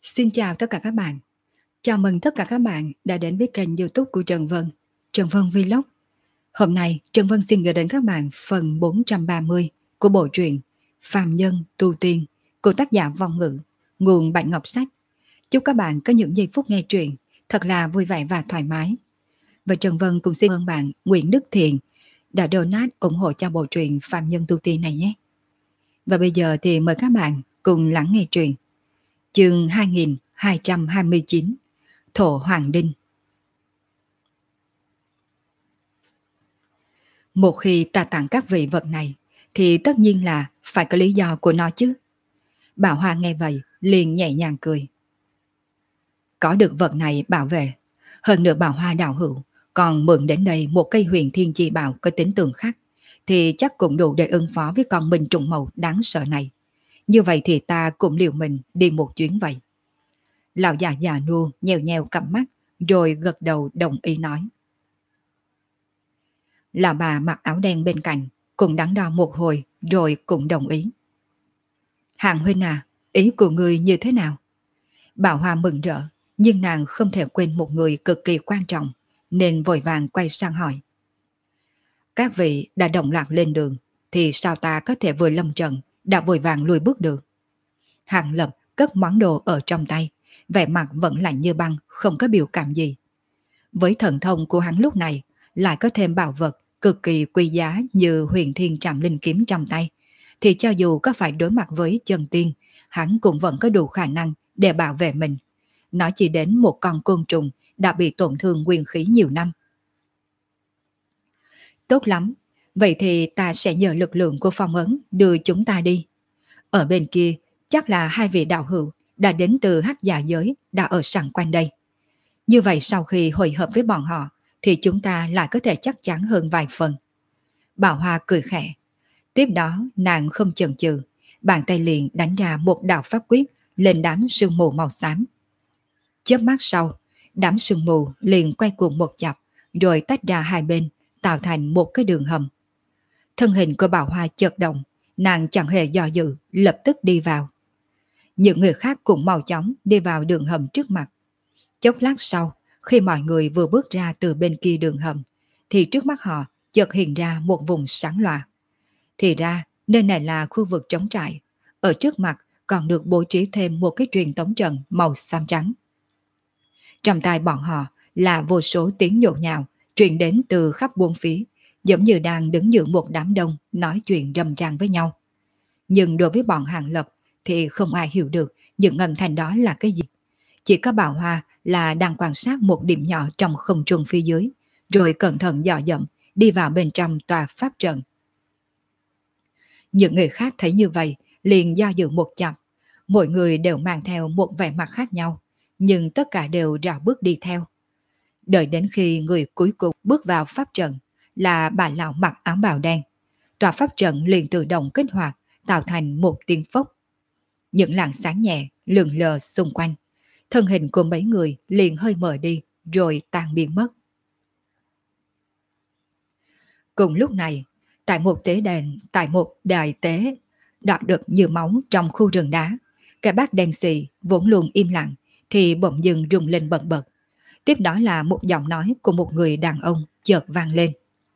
Xin chào tất cả các bạn. Chào mừng tất cả các bạn đã đến với kênh YouTube của Trần Vân, Trần Vân Vlog. Hôm nay, Trần Vân xin gửi đến các bạn phần 430 của bộ truyện Phàm Nhân Tu Tiên của tác giả Vong Ngữ, nguồn Bạch Ngọc Sách. Chúc các bạn có những giây phút nghe truyện thật là vui vẻ và thoải mái. Và Trần Vân cũng xin ơn bạn Nguyễn Đức Thiện đã donate ủng hộ cho bộ truyện Phàm Nhân Tu Tiên này nhé. Và bây giờ thì mời các bạn cùng lắng nghe truyện. Chương 2229 Thổ Hoàng Đinh. Một khi ta tặng các vị vật này thì tất nhiên là phải có lý do của nó chứ. Bảo Hoa nghe vậy liền nhẹ nhàng cười. Có được vật này bảo vệ, hơn nữa Bảo Hoa đạo hữu còn mượn đến đây một cây huyền thiên chi bảo có tính tường khắc, thì chắc cũng đủ để ứng phó với con minh trùng màu đáng sợ này. Như vậy thì ta cũng liều mình đi một chuyến vậy. Lão già già nua nhèo nhèo cặp mắt rồi gật đầu đồng ý nói. Lão bà mặc áo đen bên cạnh cũng đắn đo một hồi rồi cũng đồng ý. Hàng huynh à, ý của người như thế nào? Bảo Hoa mừng rỡ, nhưng nàng không thể quên một người cực kỳ quan trọng nên vội vàng quay sang hỏi. Các vị đã đồng loạt lên đường thì sao ta có thể vừa lâm trận đã vội vàng lùi bước được? Hàng Lập cất món đồ ở trong tay, vẻ mặt vẫn lạnh như băng, không có biểu cảm gì. Với thần thông của hắn lúc này, lại có thêm bảo vật cực kỳ quý giá như huyền thiên trảm linh kiếm trong tay, thì cho dù có phải đối mặt với chân tiên, hắn cũng vẫn có đủ khả năng để bảo vệ mình. Nó chỉ đến một con côn trùng đã bị tổn thương nguyên khí nhiều năm. Tốt lắm, vậy thì ta sẽ nhờ lực lượng của phong ấn đưa chúng ta đi. Ở bên kia, chắc là hai vị đạo hữu đã đến từ Hắc Dạ giới đã ở sẵn quanh đây. Như vậy sau khi hội hợp với bọn họ thì chúng ta lại có thể chắc chắn hơn vài phần. Bảo Hoa cười khẽ. Tiếp đó nàng không chần chừ, bàn tay liền đánh ra một đạo pháp quyết lên đám sương mù màu xám. Chớp mắt sau, đám sương mù liền quay cuồng một chập rồi tách ra hai bên, tạo thành một cái đường hầm. Thân hình của Bảo Hoa chợt động, nàng chẳng hề do dự, lập tức đi vào. Những người khác cũng mau chóng đi vào đường hầm trước mặt. Chốc lát sau, khi mọi người vừa bước ra từ bên kia đường hầm, thì trước mắt họ chợt hiện ra một vùng sáng loà. Thì ra, nơi này là khu vực trống trại. Ở trước mặt còn được bố trí thêm một cái truyền tống trận màu xám trắng. Trong tai bọn họ là vô số tiếng nhộn nhạo truyền đến từ khắp bốn phía, giống như đang đứng giữa một đám đông nói chuyện rầm rang với nhau. Nhưng đối với bọn Hàng Lập thì không ai hiểu được những âm thanh đó là cái gì. Chỉ có Bảo Hoa là đang quan sát một điểm nhỏ trong không trung phía dưới, rồi cẩn thận dò dẫm đi vào bên trong tòa pháp trận. Những người khác thấy như vậy liền do dự một chập, mỗi người đều mang theo một vẻ mặt khác nhau, nhưng tất cả đều rảo bước đi theo. Đợi đến khi người cuối cùng bước vào pháp trận là bà lão mặc áo bào đen, tòa pháp trận liền tự động kích hoạt, tạo thành một tiếng phốc. Những làn sáng nhẹ lượn lờ xung quanh, thân hình của mấy người liền hơi mờ đi rồi tan biến mất. Cùng lúc này, tại một đài tế đọt được như máu trong khu rừng đá, cái bát đen xì vốn luôn im lặng thì bỗng dưng rung lên bật bật. Tiếp đó là một giọng nói của một người đàn ông chợt vang lên.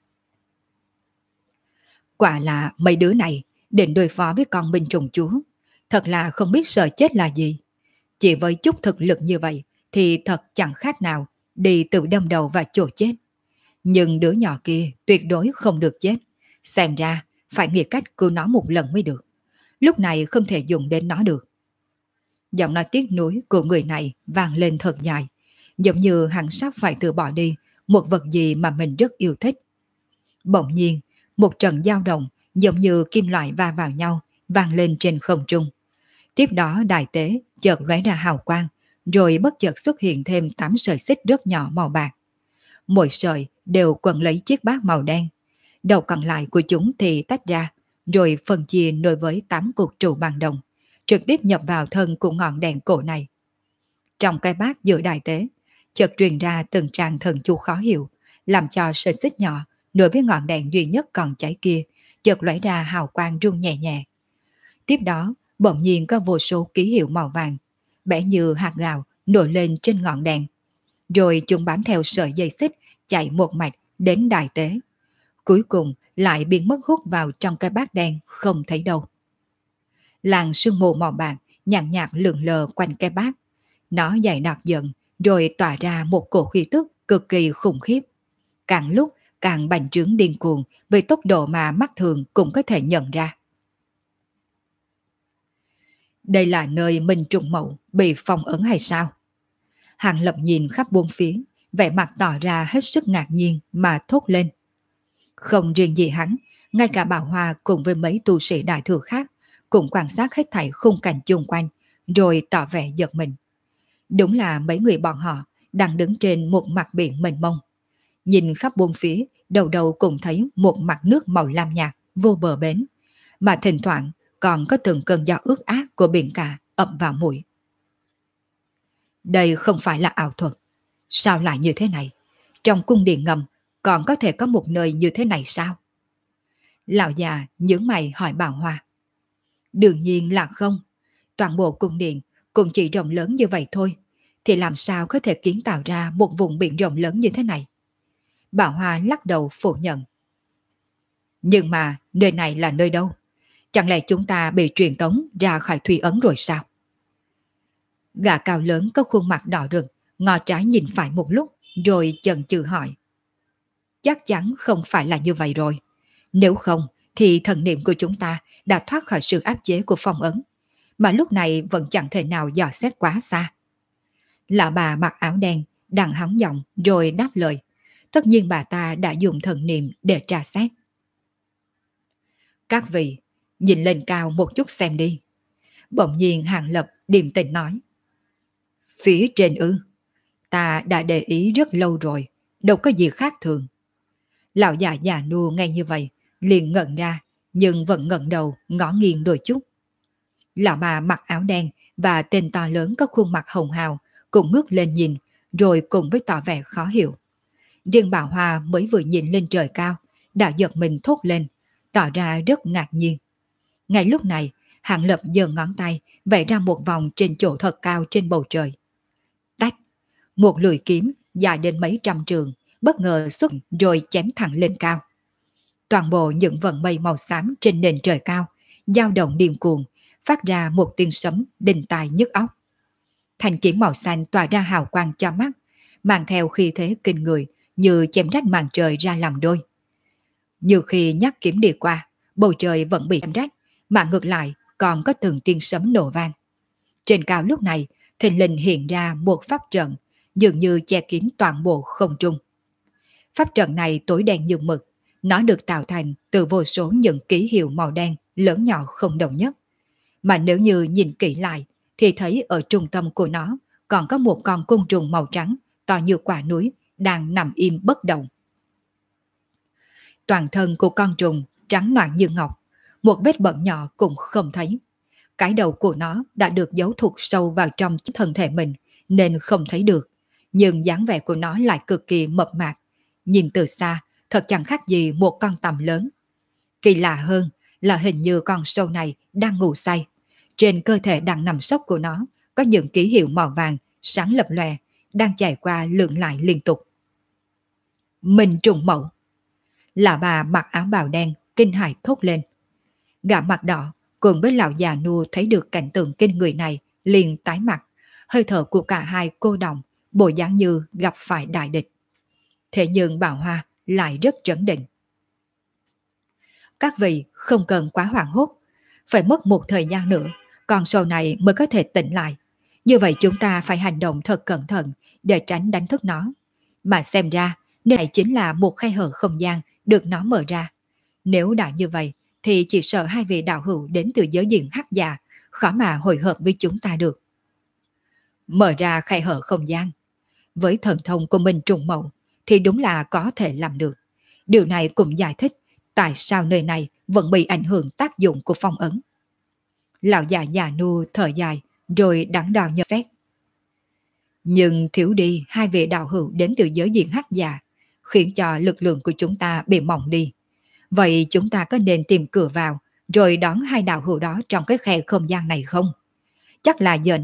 Quả là mấy đứa này định đối phó với con binh trùng chúa, thật là không biết sợ chết là gì. Chỉ với chút thực lực như vậy thì thật chẳng khác nào đi tự đâm đầu vào chỗ chết. Nhưng đứa nhỏ kia tuyệt đối không được chết. Xem ra phải nghĩ cách cứu nó một lần mới được. Lúc này không thể dùng đến nó được. Giọng nói tiếc nuối của người này vang lên thật dài, giống như hắn sắp phải từ bỏ đi một vật gì mà mình rất yêu thích. Bỗng nhiên, một trận dao động giống như kim loại va vào nhau vang lên trên không trung. Tiếp đó đài tế chợt lóe ra hào quang, rồi bất chợt xuất hiện thêm 8 sợi xích rất nhỏ màu bạc. Mỗi sợi đều quấn lấy chiếc bát màu đen. Đầu còn lại của chúng thì tách ra, rồi phân chia nối với 8 cục trụ bằng đồng, trực tiếp nhập vào thân của ngọn đèn cổ này. Trong cái bát giữa đài tế, chợt truyền ra từng tràng thần chú khó hiểu, làm cho sợi xích nhỏ nối với ngọn đèn duy nhất còn cháy kia, chợt lóe ra hào quang rung nhẹ nhẹ. Tiếp đó, bỗng nhiên có vô số ký hiệu màu vàng, bẻ như hạt gạo nổi lên trên ngọn đèn. Rồi chúng bám theo sợi dây xích chạy một mạch đến đại tế. Cuối cùng lại biến mất hút vào trong cái bát đen không thấy đâu. Làn sương mù màu bạc nhàn nhạt lượn lờ quanh cái bát. Nó dày đặc dần rồi tỏa ra một cổ khí tức cực kỳ khủng khiếp. Càng lúc càng bành trướng điên cuồng với tốc độ mà mắt thường cũng có thể nhận ra. Đây là nơi Minh Trùng Mậu bị phong ấn hay sao? Hàng Lập nhìn khắp bốn phía, vẻ mặt tỏ ra hết sức ngạc nhiên mà thốt lên. Không riêng gì hắn, ngay cả Bảo Hoa cùng với mấy tu sĩ đại thừa khác cũng quan sát hết thảy khung cảnh chung quanh, rồi tỏ vẻ giật mình. Đúng là mấy người bọn họ đang đứng trên một mặt biển mênh mông. Nhìn khắp bốn phía, đầu đầu cũng thấy một mặt nước màu lam nhạt, vô bờ bến. Mà thỉnh thoảng còn có từng cơn gió ướt át của biển cả ập vào mũi. Đây không phải là ảo thuật. Sao lại như thế này? Trong cung điện ngầm còn có thể có một nơi như thế này sao? Lão già nhướng mày hỏi Bảo Hoa. Đương nhiên là không. Toàn bộ cung điện cũng chỉ rộng lớn như vậy thôi. Thì làm sao có thể kiến tạo ra một vùng biển rộng lớn như thế này? Bảo Hoa lắc đầu phủ nhận. Nhưng mà nơi này là nơi đâu? Chẳng lẽ chúng ta bị truyền tống ra khỏi Thủy Ấn rồi sao? Gã cao lớn có khuôn mặt đỏ rực, ngó trái nhìn phải một lúc, rồi chần chừ hỏi. Chắc chắn không phải là như vậy rồi. Nếu không, thì thần niệm của chúng ta đã thoát khỏi sự áp chế của phong ấn, mà lúc này vẫn chẳng thể nào dò xét quá xa. Lão bà mặc áo đen, đằng hắng giọng rồi đáp lời. Tất nhiên bà ta đã dùng thần niệm để tra xét. Các vị, nhìn lên cao một chút xem đi. Bỗng nhiên Hàng Lập điềm tĩnh nói. Phía trên ư? Ta đã để ý rất lâu rồi, đâu có gì khác thường. Lão già già nua nghe như vậy, liền ngẩn ra, nhưng vẫn ngẩng đầu ngó nghiêng đôi chút. Lão bà mặc áo đen và tên to lớn có khuôn mặt hồng hào cũng ngước lên nhìn, rồi cùng với tỏ vẻ khó hiểu. Riêng Bảo Hoa mới vừa nhìn lên trời cao, đã giật mình thốt lên, tỏ ra rất ngạc nhiên. Ngay lúc này, Hàng Lập giơ ngón tay vẽ ra một vòng trên chỗ thật cao trên bầu trời. Tách, một lưỡi kiếm dài đến mấy trăm trường bất ngờ xuất rồi chém thẳng lên cao. Toàn bộ những vần mây màu xám trên nền trời cao dao động điên cuồng, phát ra một tiếng sấm đinh tai nhức óc. Thanh kiếm màu xanh tỏa ra hào quang cho mắt, mang theo khí thế kinh người như chém rách màn trời ra làm đôi. Như khi nhắc kiếm đi qua, bầu trời vẫn bị chém rách, mà ngược lại còn có từng tiếng sấm nổ vang. Trên cao lúc này, thình lình hiện ra một pháp trận, dường như che kín toàn bộ không trung. Pháp trận này tối đen như mực, nó được tạo thành từ vô số những ký hiệu màu đen lớn nhỏ không đồng nhất. Mà nếu như nhìn kỹ lại, thì thấy ở trung tâm của nó còn có một con côn trùng màu trắng to như quả núi đang nằm im bất động. Toàn thân của con trùng trắng noãn như ngọc, một vết bẩn nhỏ cũng không thấy. Cái đầu của nó đã được giấu thụt sâu vào trong thân thể mình nên không thấy được, nhưng dáng vẻ của nó lại cực kỳ mập mạp. Nhìn từ xa thật chẳng khác gì một con tằm lớn. Kỳ lạ hơn là hình như con sâu này đang ngủ say. Trên cơ thể đang nằm sấp của nó có những ký hiệu màu vàng sáng lập lòe đang chạy qua lượn lại liên tục. Minh Trùng Mậu. Lão bà mặc áo bào đen kinh hãi thốt lên. Gã mặt đỏ cùng với lão già nua thấy được cảnh tượng kinh người này liền tái mặt, hơi thở của cả hai cô đọng, bộ dáng như gặp phải đại địch. Thế nhưng Bảo Hoa lại rất trấn định. Các vị không cần quá hoảng hốt, phải mất một thời gian nữa, con sâu này mới có thể tỉnh lại. Như vậy chúng ta phải hành động thật cẩn thận để tránh đánh thức nó. Mà xem ra, nơi này chính là một khe hở không gian được nó mở ra. Nếu đã như vậy, thì chỉ sợ hai vị đạo hữu đến từ giới diện hắc già khó mà hội hợp với chúng ta được. Mở ra khe hở không gian. Với thần thông của Minh Trùng Mậu thì đúng là có thể làm được. Điều này cũng giải thích tại sao nơi này vẫn bị ảnh hưởng tác dụng của phong ấn. Lão già già nua thở dài rồi đắn đo nhận xét. Nhưng thiếu đi hai vị đạo hữu đến từ giới diện hắc già, khiến cho lực lượng của chúng ta bị mỏng đi. Vậy chúng ta có nên tìm cửa vào rồi đón hai đạo hữu đó trong cái khe không gian này không? Chắc là giờ này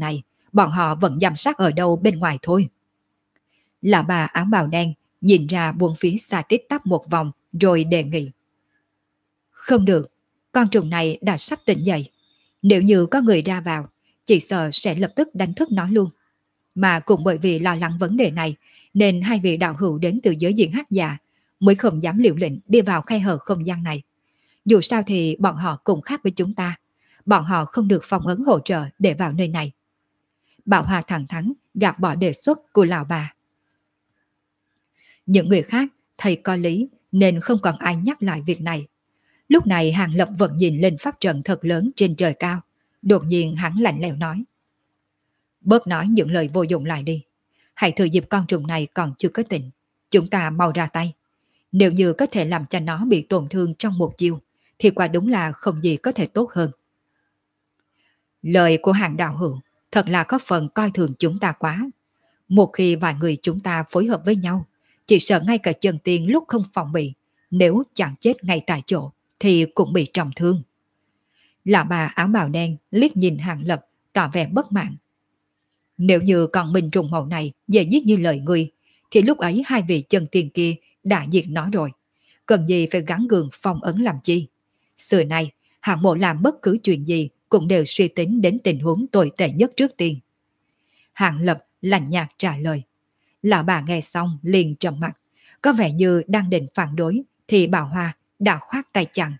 bọn họ vẫn giám sát ở đâu bên ngoài thôi. Lão bà áo bào đen nhìn ra buông phía xa tít tắp một vòng rồi đề nghị. Không được, con trùng này đã sắp tỉnh dậy. Nếu như có người ra vào, chỉ sợ sẽ lập tức đánh thức nó luôn. Mà cũng bởi vì lo lắng vấn đề này, nên hai vị đạo hữu đến từ giới diện hắc dạ mới không dám liều lĩnh đi vào khe hở không gian này. Dù sao thì bọn họ cũng khác với chúng ta. Bọn họ không được phong ấn hỗ trợ để vào nơi này. Bảo Hòa thẳng thắn gạt bỏ đề xuất của lão bà. Những người khác thấy có lý nên không còn ai nhắc lại việc này. Lúc này Hàng Lập vẫn nhìn lên pháp trận thật lớn trên trời cao. Đột nhiên hắn lạnh lẽo nói. Bớt nói những lời vô dụng lại đi. Hãy thử dịp con trùng này còn chưa có tỉnh. Chúng ta mau ra tay. Nếu như có thể làm cho nó bị tổn thương trong một chiêu, thì quả đúng là không gì có thể tốt hơn. Lời của Hàng đạo hữu thật là có phần coi thường chúng ta quá. Một khi vài người chúng ta phối hợp với nhau, chỉ sợ ngay cả chân tiên lúc không phòng bị, nếu chẳng chết ngay tại chỗ, thì cũng bị trọng thương. Lão bà áo bào đen liếc nhìn Hàng Lập, tỏ vẻ bất mãn. Nếu như con minh trùng màu này dễ giết như lời ngươi, thì lúc ấy hai vị chân tiên kia đã diệt nó rồi. Cần gì phải gắn gượng phong ấn làm chi? Xưa nay, hạng mộ làm bất cứ chuyện gì cũng đều suy tính đến tình huống tồi tệ nhất trước tiên. Hàng Lập lạnh nhạt trả lời. Lão bà nghe xong liền trầm mặt, có vẻ như đang định phản đối thì Bảo Hoa đã khoát tay chặn.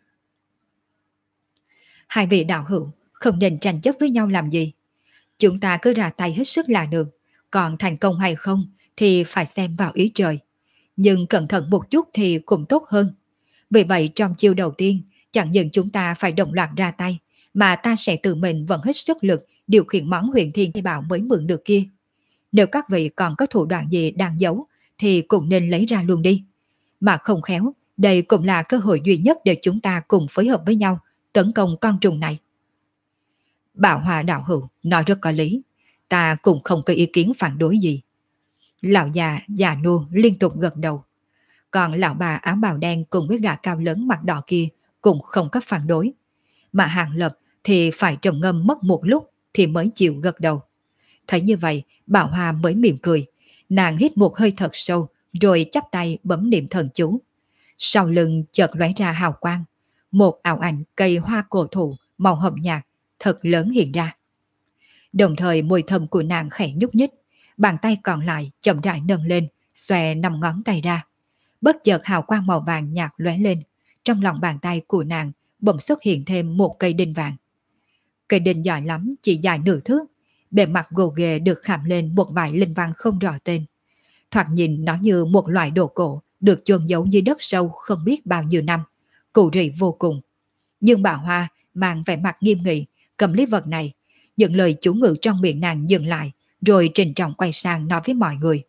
Hai vị đạo hữu không nên tranh chấp với nhau làm gì. Chúng ta cứ ra tay hết sức là được, còn thành công hay không thì phải xem vào ý trời. Nhưng cẩn thận một chút thì cũng tốt hơn. Vì vậy trong chiêu đầu tiên, chẳng những chúng ta phải đồng loạt ra tay, mà ta sẽ tự mình vẫn hết sức lực điều khiển món huyền thiên thi bảo mới mượn được kia. Nếu các vị còn có thủ đoạn gì đang giấu, thì cũng nên lấy ra luôn đi. Mà không khéo, đây cũng là cơ hội duy nhất để chúng ta cùng phối hợp với nhau, tấn công con trùng này. Bảo Hòa đạo hữu nói rất có lý, ta cũng không có ý kiến phản đối gì. Lão già nua liên tục gật đầu. Còn lão bà áo bào đen cùng với gã cao lớn mặt đỏ kia cũng không có phản đối. Mà Hàng Lập thì phải trầm ngâm mất một lúc thì mới chịu gật đầu. Thấy như vậy, Bảo Hòa mới mỉm cười. Nàng hít một hơi thật sâu rồi chắp tay bấm niệm thần chú. Sau lưng chợt lóe ra hào quang. Một ảo ảnh cây hoa cổ thụ màu hồng nhạt thật lớn hiện ra. Đồng thời môi thơm của nàng khẽ nhúc nhích, bàn tay còn lại chậm rãi nâng lên, xòe 5 ngón tay ra. Bất chợt hào quang màu vàng nhạt lóe lên, trong lòng bàn tay của nàng bỗng xuất hiện thêm một cây đinh vàng. Cây đinh dài lắm, chỉ dài nửa thước, bề mặt gồ ghề được khảm lên một vài linh văn không rõ tên. Thoạt nhìn nó như một loại đồ cổ được chôn giấu dưới đất sâu không biết bao nhiêu năm, cụ rỉ vô cùng. Nhưng bà Hoa mang vẻ mặt nghiêm nghị, cầm lấy vật này, những lời chú ngữ trong miệng nàng dừng lại, rồi trịnh trọng quay sang nói với mọi người.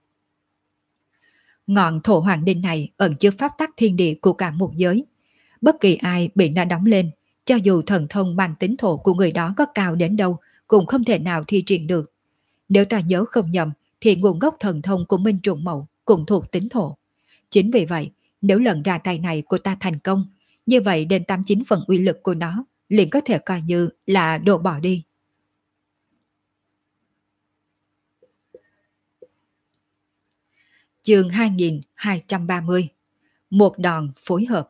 Ngọn thổ hoàng đinh này ẩn chứa pháp tắc thiên địa của cả một giới. Bất kỳ ai bị nó đóng lên, cho dù thần thông mang tính thổ của người đó có cao đến đâu, cũng không thể nào thi triển được. Nếu ta nhớ không nhầm, thì nguồn gốc thần thông của Minh Trùng Mậu cũng thuộc tính thổ. Chính vì vậy, nếu lần ra tay này của ta thành công, như vậy đến 89 phần uy lực của nó liền có thể coi như là đổ bỏ đi. Chương 2230. Một đòn phối hợp.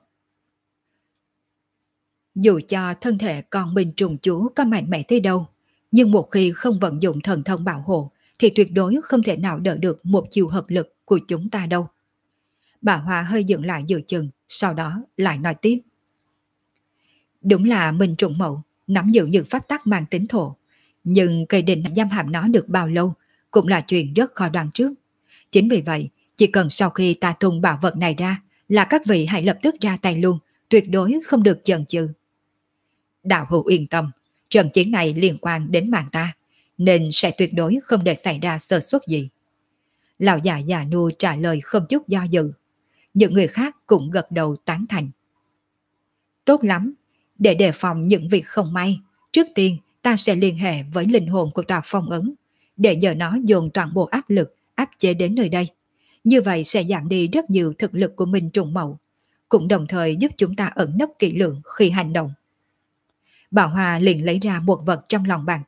Dù cho thân thể con Minh Trùng Chú có mạnh mẽ tới đâu, nhưng một khi không vận dụng thần thông bảo hộ thì tuyệt đối không thể nào đỡ được một chiều hợp lực của chúng ta đâu. Bà Hoa hơi dừng lại dự chừng, sau đó lại nói tiếp. Đúng là Minh Trùng Mậu nắm giữ những pháp tắc mang tính thổ, nhưng cây đinh giam hãm nó được bao lâu cũng là chuyện rất khó đoán trước. Chính vì vậy, chỉ cần sau khi ta tung bảo vật này ra là các vị hãy lập tức ra tay luôn, tuyệt đối không được chần chừ. Đạo hữu yên tâm, trận chiến này liên quan đến mạng ta, nên sẽ tuyệt đối không để xảy ra sơ suất gì. Lão già nua trả lời không chút do dự. Những người khác cũng gật đầu tán thành. Tốt lắm, để đề phòng những việc không may, trước tiên ta sẽ liên hệ với linh hồn của tòa phong ấn, để nhờ nó dồn toàn bộ áp lực áp chế đến nơi đây. Như vậy sẽ giảm đi rất nhiều thực lực của Minh Trùng Mậu, cũng đồng thời giúp chúng ta ẩn nấp kỹ lưỡng khi hành động. Bảo Hòa liền lấy ra một vật trong lòng bàn tay,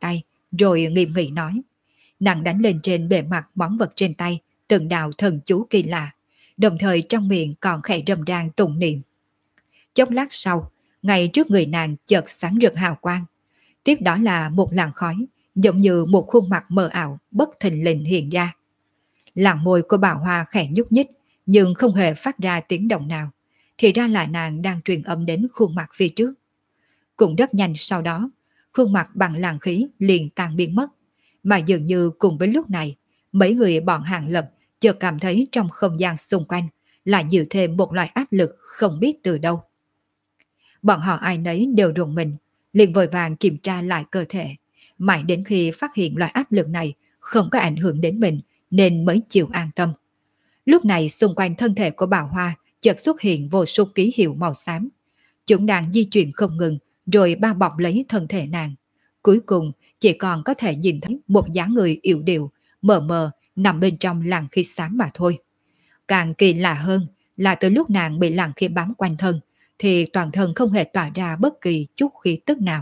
rồi nghiêm nghị nói. Nàng đánh lên trên bề mặt món vật trên tay, từng đạo thần chú kỳ lạ, đồng thời trong miệng còn khẽ râm ran tụng niệm. Chốc lát sau, ngay trước người nàng chợt sáng rực hào quang. Tiếp đó là một làn khói, giống như một khuôn mặt mờ ảo bất thình lình hiện ra. Làn môi của Bảo Hoa khẽ nhúc nhích, nhưng không hề phát ra tiếng động nào. Thì ra là nàng đang truyền âm đến khuôn mặt phía trước. Cũng rất nhanh sau đó, khuôn mặt bằng làn khí liền tan biến mất. Mà dường như cùng với lúc này, mấy người bọn Hàng Lập chợt cảm thấy trong không gian xung quanh lại nhiều thêm một loại áp lực không biết từ đâu. Bọn họ ai nấy đều rùng mình, liền vội vàng kiểm tra lại cơ thể, mãi đến khi phát hiện loại áp lực này không có ảnh hưởng đến mình nên mới chịu an tâm. Lúc này xung quanh thân thể của Bảo Hoa chợt xuất hiện vô số ký hiệu màu xám. Chúng đang di chuyển không ngừng rồi bao bọc lấy thân thể nàng. Cuối cùng chỉ còn có thể nhìn thấy một dáng người yểu điệu, mờ mờ nằm bên trong làn khí xám mà thôi. Càng kỳ lạ hơn là từ lúc nàng bị làn khí bám quanh thân thì toàn thân không hề tỏa ra bất kỳ chút khí tức nào.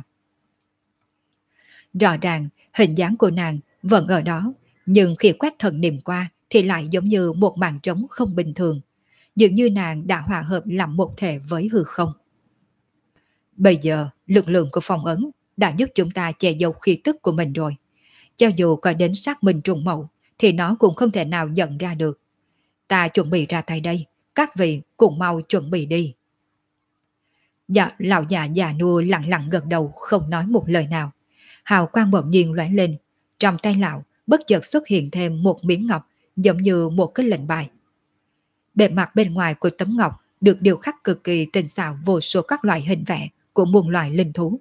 Rõ ràng hình dáng của nàng vẫn ở đó, nhưng khi quét thần niệm qua thì lại giống như một màn trống không bình thường, dường như nàng đã hòa hợp làm một thể với hư không. Bây giờ lực lượng của phong ấn đã giúp chúng ta che giấu khí tức của mình rồi. Cho dù có đến xác minh trùng mẫu thì nó cũng không thể nào nhận ra được. Ta chuẩn bị ra tay đây, các vị cùng mau chuẩn bị đi. Dạ, lão già già nua lặng lặng gật đầu không nói một lời nào. Hào quang bỗng nhiên lóe lên, trong tay lão bất chợt xuất hiện thêm một miếng ngọc giống như một cái lệnh bài. Bề mặt bên ngoài của tấm ngọc được điêu khắc cực kỳ tinh xảo vô số các loại hình vẽ của muôn loài linh thú.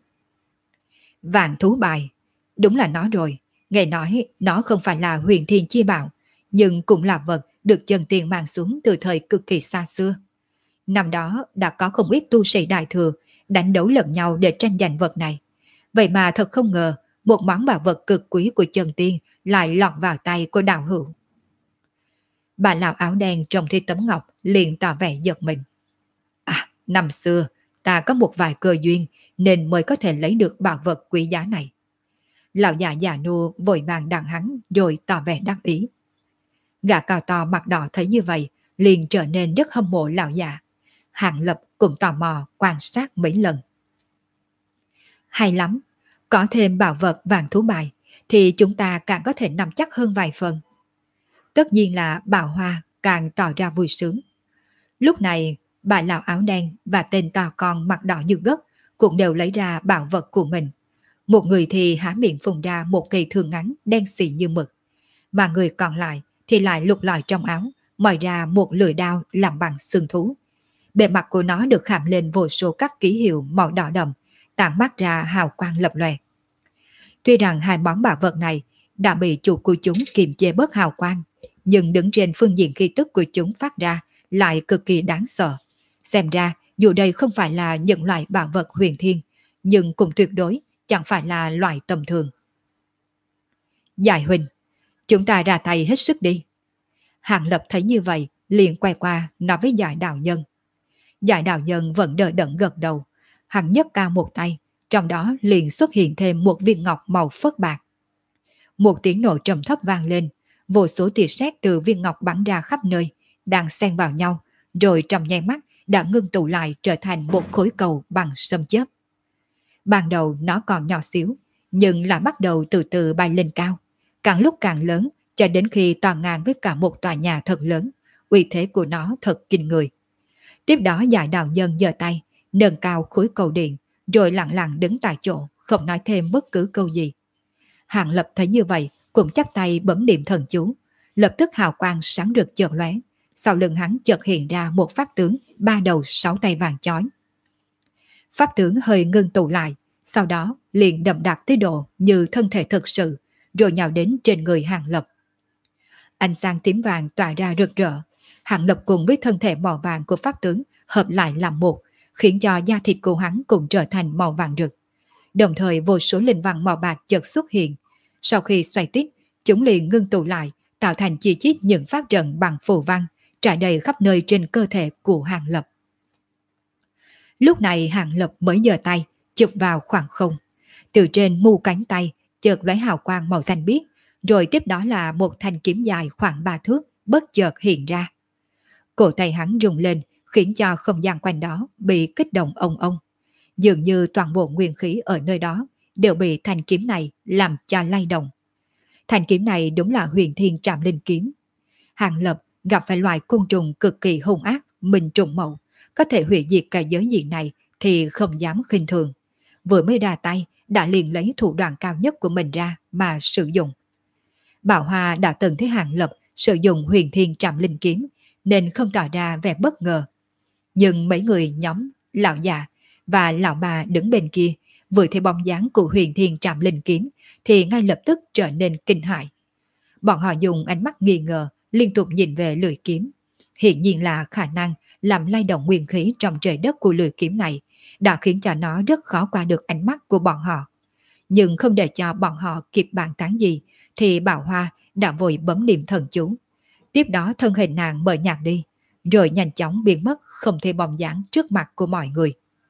Vạn thú bài, đúng là nó rồi. Nghe nói nó không phải là huyền thiên chi bảo, nhưng cũng là vật được chân tiên mang xuống từ thời cực kỳ xa xưa. Năm đó đã có không ít tu sĩ đại thừa đánh đấu lẫn nhau để tranh giành vật này. Vậy mà thật không ngờ một món bảo vật cực quý của chân tiên lại lọt vào tay của đạo hữu. Bà lão áo đen trông thấy tấm ngọc liền tỏ vẻ giật mình. À, năm xưa ta có một vài cơ duyên nên mới có thể lấy được bảo vật quý giá này. Lão già già nua vội vàng đặng hắn rồi tỏ vẻ đắc ý. Gã cao to mặt đỏ thấy như vậy liền trở nên rất hâm mộ lão già. Hàng Lập cũng tò mò quan sát mấy lần. Hay lắm, có thêm bảo vật vàng thú bài thì chúng ta càng có thể nắm chắc hơn vài phần. Tất nhiên là Bảo Hoa càng tỏ ra vui sướng. Lúc này bà lão áo đen và tên to con mặt đỏ như gấc cũng đều lấy ra bảo vật của mình. Một người thì há miệng phun ra một cây thương ngắn đen xì như mực, mà người còn lại thì lại lục lọi trong áo moi ra một lưỡi đao làm bằng xương thú. Bề mặt của nó được khảm lên vô số các ký hiệu màu đỏ đậm, tản mát ra hào quang lập lòe. Tuy rằng hai món bảo vật này đã bị chủ của chúng kiềm chế bớt hào quang, nhưng đứng trên phương diện khí tức của chúng phát ra lại cực kỳ đáng sợ. Xem ra dù đây không phải là những loại bảo vật huyền thiên, nhưng cũng tuyệt đối chẳng phải là loại tầm thường. Giải huynh, chúng ta ra tay hết sức đi. Hàng Lập thấy như vậy liền quay qua nói với Giải đạo nhân. Giải đạo nhân vẫn đờ đẫn gật đầu. Hắn nhấc cao một tay, trong đó liền xuất hiện thêm một viên ngọc màu phớt bạc. Một tiếng nổ trầm thấp vang lên, vô số tia sét từ viên ngọc bắn ra khắp nơi, đang xen vào nhau, rồi trong nháy mắt đã ngưng tụ lại trở thành một khối cầu bằng sấm chớp. Ban đầu nó còn nhỏ xíu, nhưng lại bắt đầu từ từ bay lên cao, càng lúc càng lớn, cho đến khi toàn ngang với cả một tòa nhà thật lớn. Uy thế của nó thật kinh người. Tiếp đó Giải đạo nhân giơ tay nâng cao khối cầu điện, rồi lặng lặng đứng tại chỗ, không nói thêm bất cứ câu gì. Hàng Lập thấy như vậy cũng chắp tay bấm niệm thần chú, lập tức hào quang sáng rực chợt lóe, sau lưng hắn chợt hiện ra một pháp tướng ba đầu sáu tay vàng chói. Pháp tướng hơi ngưng tụ lại, sau đó liền đậm đặc tới độ như thân thể thực sự, rồi nhào đến trên người Hàng Lập. Ánh sáng tím vàng tỏa ra rực rỡ, Hàng Lập cùng với thân thể màu vàng của pháp tướng hợp lại làm một, khiến cho da thịt của hắn cũng trở thành màu vàng rực. Đồng thời vô số linh văn màu bạc chợt xuất hiện. Sau khi xoay tít, chúng liền ngưng tụ lại, tạo thành chi chít những pháp trận bằng phù văn, trải đầy khắp nơi trên cơ thể của Hàng Lập. Lúc này Hàng Lập mới giơ tay, chụp vào khoảng không. Từ trên mu cánh tay chợt lóe hào quang màu xanh biếc, rồi tiếp đó là một thanh kiếm dài khoảng 3 thước bất chợt hiện ra. Cổ tay hắn rung lên, khiến cho không gian quanh đó bị kích động ong ong. Dường như toàn bộ nguyên khí ở nơi đó đều bị thanh kiếm này làm cho lay động. Thanh kiếm này đúng là Huyền Thiên Trảm Linh kiếm. Hàng Lập gặp phải loài côn trùng cực kỳ hung ác, minh trùng mậu, có thể hủy diệt cả giới diện này thì không dám khinh thường. Vừa mới ra tay, đã liền lấy thủ đoạn cao nhất của mình ra mà sử dụng. Bảo Hoa đã từng thấy Hàng Lập sử dụng Huyền Thiên Trảm Linh kiếm, nên không tỏ ra vẻ bất ngờ. Nhưng mấy người nhóm lão già và lão bà đứng bên kia vừa thấy bóng dáng của Huyền Thiên Trảm Linh kiếm thì ngay lập tức trở nên kinh hãi. Bọn họ dùng ánh mắt nghi ngờ liên tục nhìn về lưỡi kiếm. Hiển nhiên là khả năng làm lay động nguyên khí trong trời đất của lưỡi kiếm này đã khiến cho nó rất khó qua được ánh mắt của bọn họ. Nhưng không để cho bọn họ kịp bàn tán gì thì Bảo Hoa đã vội bấm niệm thần chú. Tiếp đó thân hình nàng mờ nhạt đi, rồi nhanh chóng biến mất không thấy bóng dáng trước mặt của mọi người.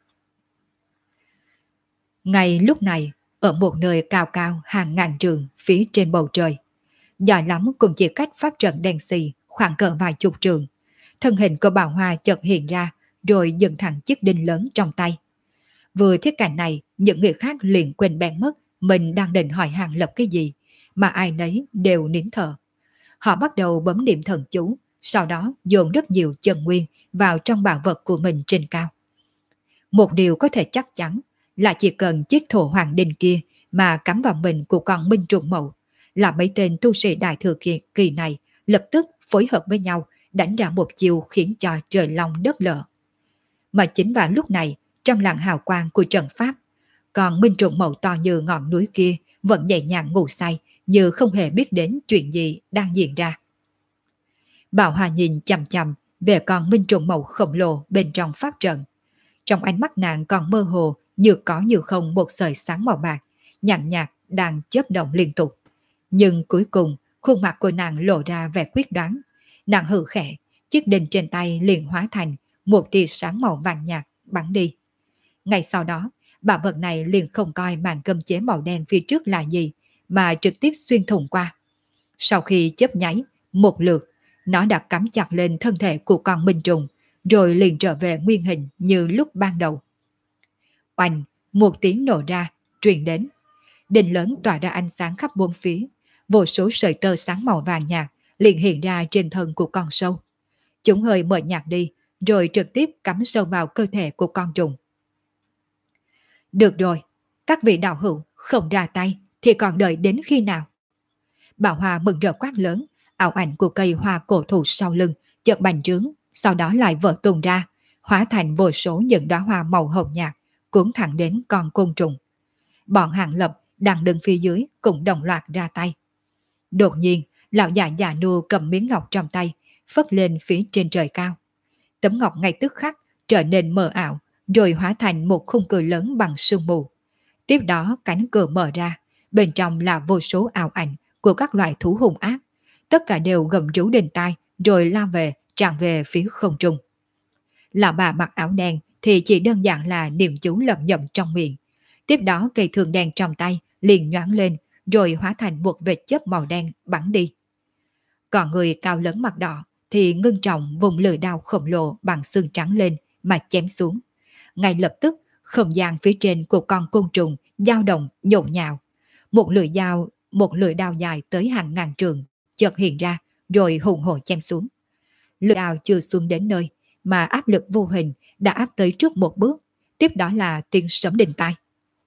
Ngay lúc này, ở một nơi cao cao hàng ngàn trường phía trên bầu trời, giỏi lắm cũng chỉ cách pháp trận đen xì khoảng cỡ vài chục trường, thân hình của Bảo Hoa chợt hiện ra, rồi dừng thẳng chiếc đinh lớn trong tay. Vừa thiết cảnh này, những người khác liền quên bén mất mình đang định hỏi Hàng Lập cái gì, mà ai nấy đều nín thở. Họ bắt đầu bấm niệm thần chú, sau đó dồn rất nhiều chân nguyên vào trong bảo vật của mình trên cao. Một điều có thể chắc chắn là chỉ cần chiếc thổ hoàng đinh kia mà cắm vào mình của con minh trùng mậu, là mấy tên tu sĩ đại thừa kỳ này lập tức phối hợp với nhau đánh ra một chiều khiến cho trời long đất lở. Mà chính vào lúc này, trong làn hào quang của trận pháp, còn minh trùng mậu to như ngọn núi kia vẫn nhẹ nhàng ngủ say, như không hề biết đến chuyện gì đang diễn ra. Bảo Hà nhìn chằm chằm về con minh trùng màu khổng lồ bên trong pháp trận. Trong ánh mắt nàng còn mơ hồ như có như không một sợi sáng màu bạc, nhàn nhạt đang chớp động liên tục. Nhưng cuối cùng, khuôn mặt của nàng lộ ra vẻ quyết đoán. Nàng hừ khẽ, chiếc đinh trên tay liền hóa thành một tia sáng màu vàng nhạt bắn đi. Ngay sau đó, bảo vật này liền không coi màn cấm chế màu đen phía trước là gì, mà trực tiếp xuyên thủng qua. Sau khi chớp nháy một lượt, nó đã cắm chặt lên thân thể của con minh trùng, rồi liền trở về nguyên hình như lúc ban đầu. Oanh, một tiếng nổ ra, truyền đến. Đỉnh lớn tỏa ra ánh sáng khắp bốn phía, vô số sợi tơ sáng màu vàng nhạt liền hiện ra trên thân của con sâu. Chúng hơi mờ nhạt đi, rồi trực tiếp cắm sâu vào cơ thể của con trùng. Được rồi, các vị đạo hữu không ra tay thì còn đợi đến khi nào? Bảo Hoa mừng rỡ quát lớn, ảo ảnh của cây hoa cổ thụ sau lưng chợt bành trướng, sau đó lại vỡ tung ra, hóa thành vô số những đóa hoa màu hồng nhạt, cuốn thẳng đến con côn trùng. Bọn Hàng Lập đang đứng phía dưới cũng đồng loạt ra tay. Đột nhiên, lão già nua cầm miếng ngọc trong tay, phất lên phía trên trời cao. Tấm ngọc ngay tức khắc trở nên mờ ảo, rồi hóa thành một khung cửa lớn bằng sương mù. Tiếp đó cánh cửa mở ra, bên trong là vô số ảo ảnh của các loại thú hung ác. Tất cả đều gầm rú đền tai, rồi lao về, tràn về phía không trung. Lão bà mặc áo đen thì chỉ đơn giản là niệm chú lẩm nhẩm trong miệng. Tiếp đó cây thương đen trong tay liền nhoáng lên, rồi hóa thành một vệt chớp màu đen bắn đi. Còn người cao lớn mặt đỏ thì ngưng trọng vùng lưỡi đao khổng lồ bằng xương trắng lên mà chém xuống. Ngay lập tức, không gian phía trên của con côn trùng dao động nhộn nhạo. Một lưỡi đao dài tới hàng ngàn trường chợt hiện ra, rồi hùng hổ chém xuống. Lưỡi đao chưa xuống đến nơi, mà áp lực vô hình đã áp tới trước một bước. Tiếp đó là tiếng sấm đình tai.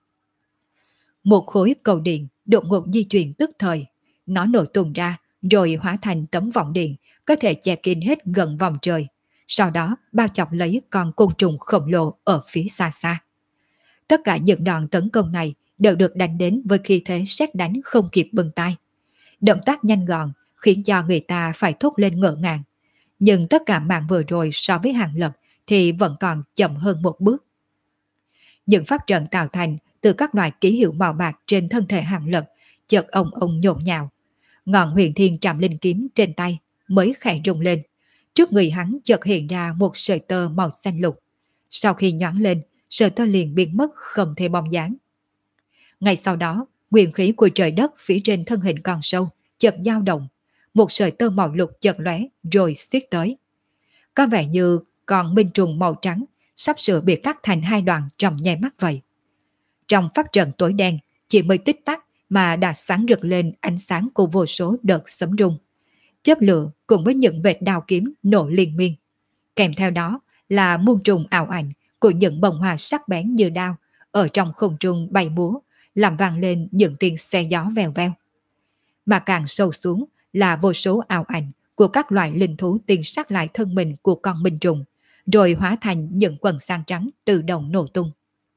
Một khối cầu điện đột ngột di chuyển tức thời, nó nổ tung ra, rồi hóa thành tấm vòng điện có thể che kín hết gần vòng trời, sau đó bao chọc lấy con côn trùng khổng lồ ở phía xa xa. Tất cả những đòn tấn công này đều được đánh đến với khí thế sét đánh không kịp bưng tay. Động tác nhanh gọn khiến cho người ta phải thốt lên ngỡ ngàng. Nhưng tất cả màn vừa rồi so với Hàng Lập thì vẫn còn chậm hơn một bước. Những pháp trận tạo thành từ các loại ký hiệu màu bạc trên thân thể Hàng Lập chợt ông nhộn nhạo. Ngọn Huyền Thiên Trảm Linh kiếm trên tay mới khẽ rung lên. Trước người hắn chợt hiện ra một sợi tơ màu xanh lục. Sau khi nhoáng lên, sợi tơ liền biến mất không thấy bóng dáng. Ngay sau đó, Nguyên khí của trời đất phía trên thân hình con sâu chợt dao động, một sợi tơ màu lục chợt lóe rồi xiết tới. Có vẻ như con minh trùng màu trắng sắp sửa bị cắt thành hai đoạn trong nháy mắt vậy. Trong pháp trận tối đen, chỉ mới tích tắc mà đã sáng rực lên ánh sáng của vô số đợt sấm rung. Chớp lửa cùng với những vệt đao kiếm nổ liên miên. Kèm theo đó là muôn trùng ảo ảnh của những bông hoa sắc bén như đao ở trong không trung bay múa, làm vang lên những tiếng xe gió vèo veo. Mà càng sâu xuống là vô số ảo ảnh của các loại linh thú tiên sát lại thân mình của con minh trùng, rồi hóa thành những quần sang trắng tự động nổ tung.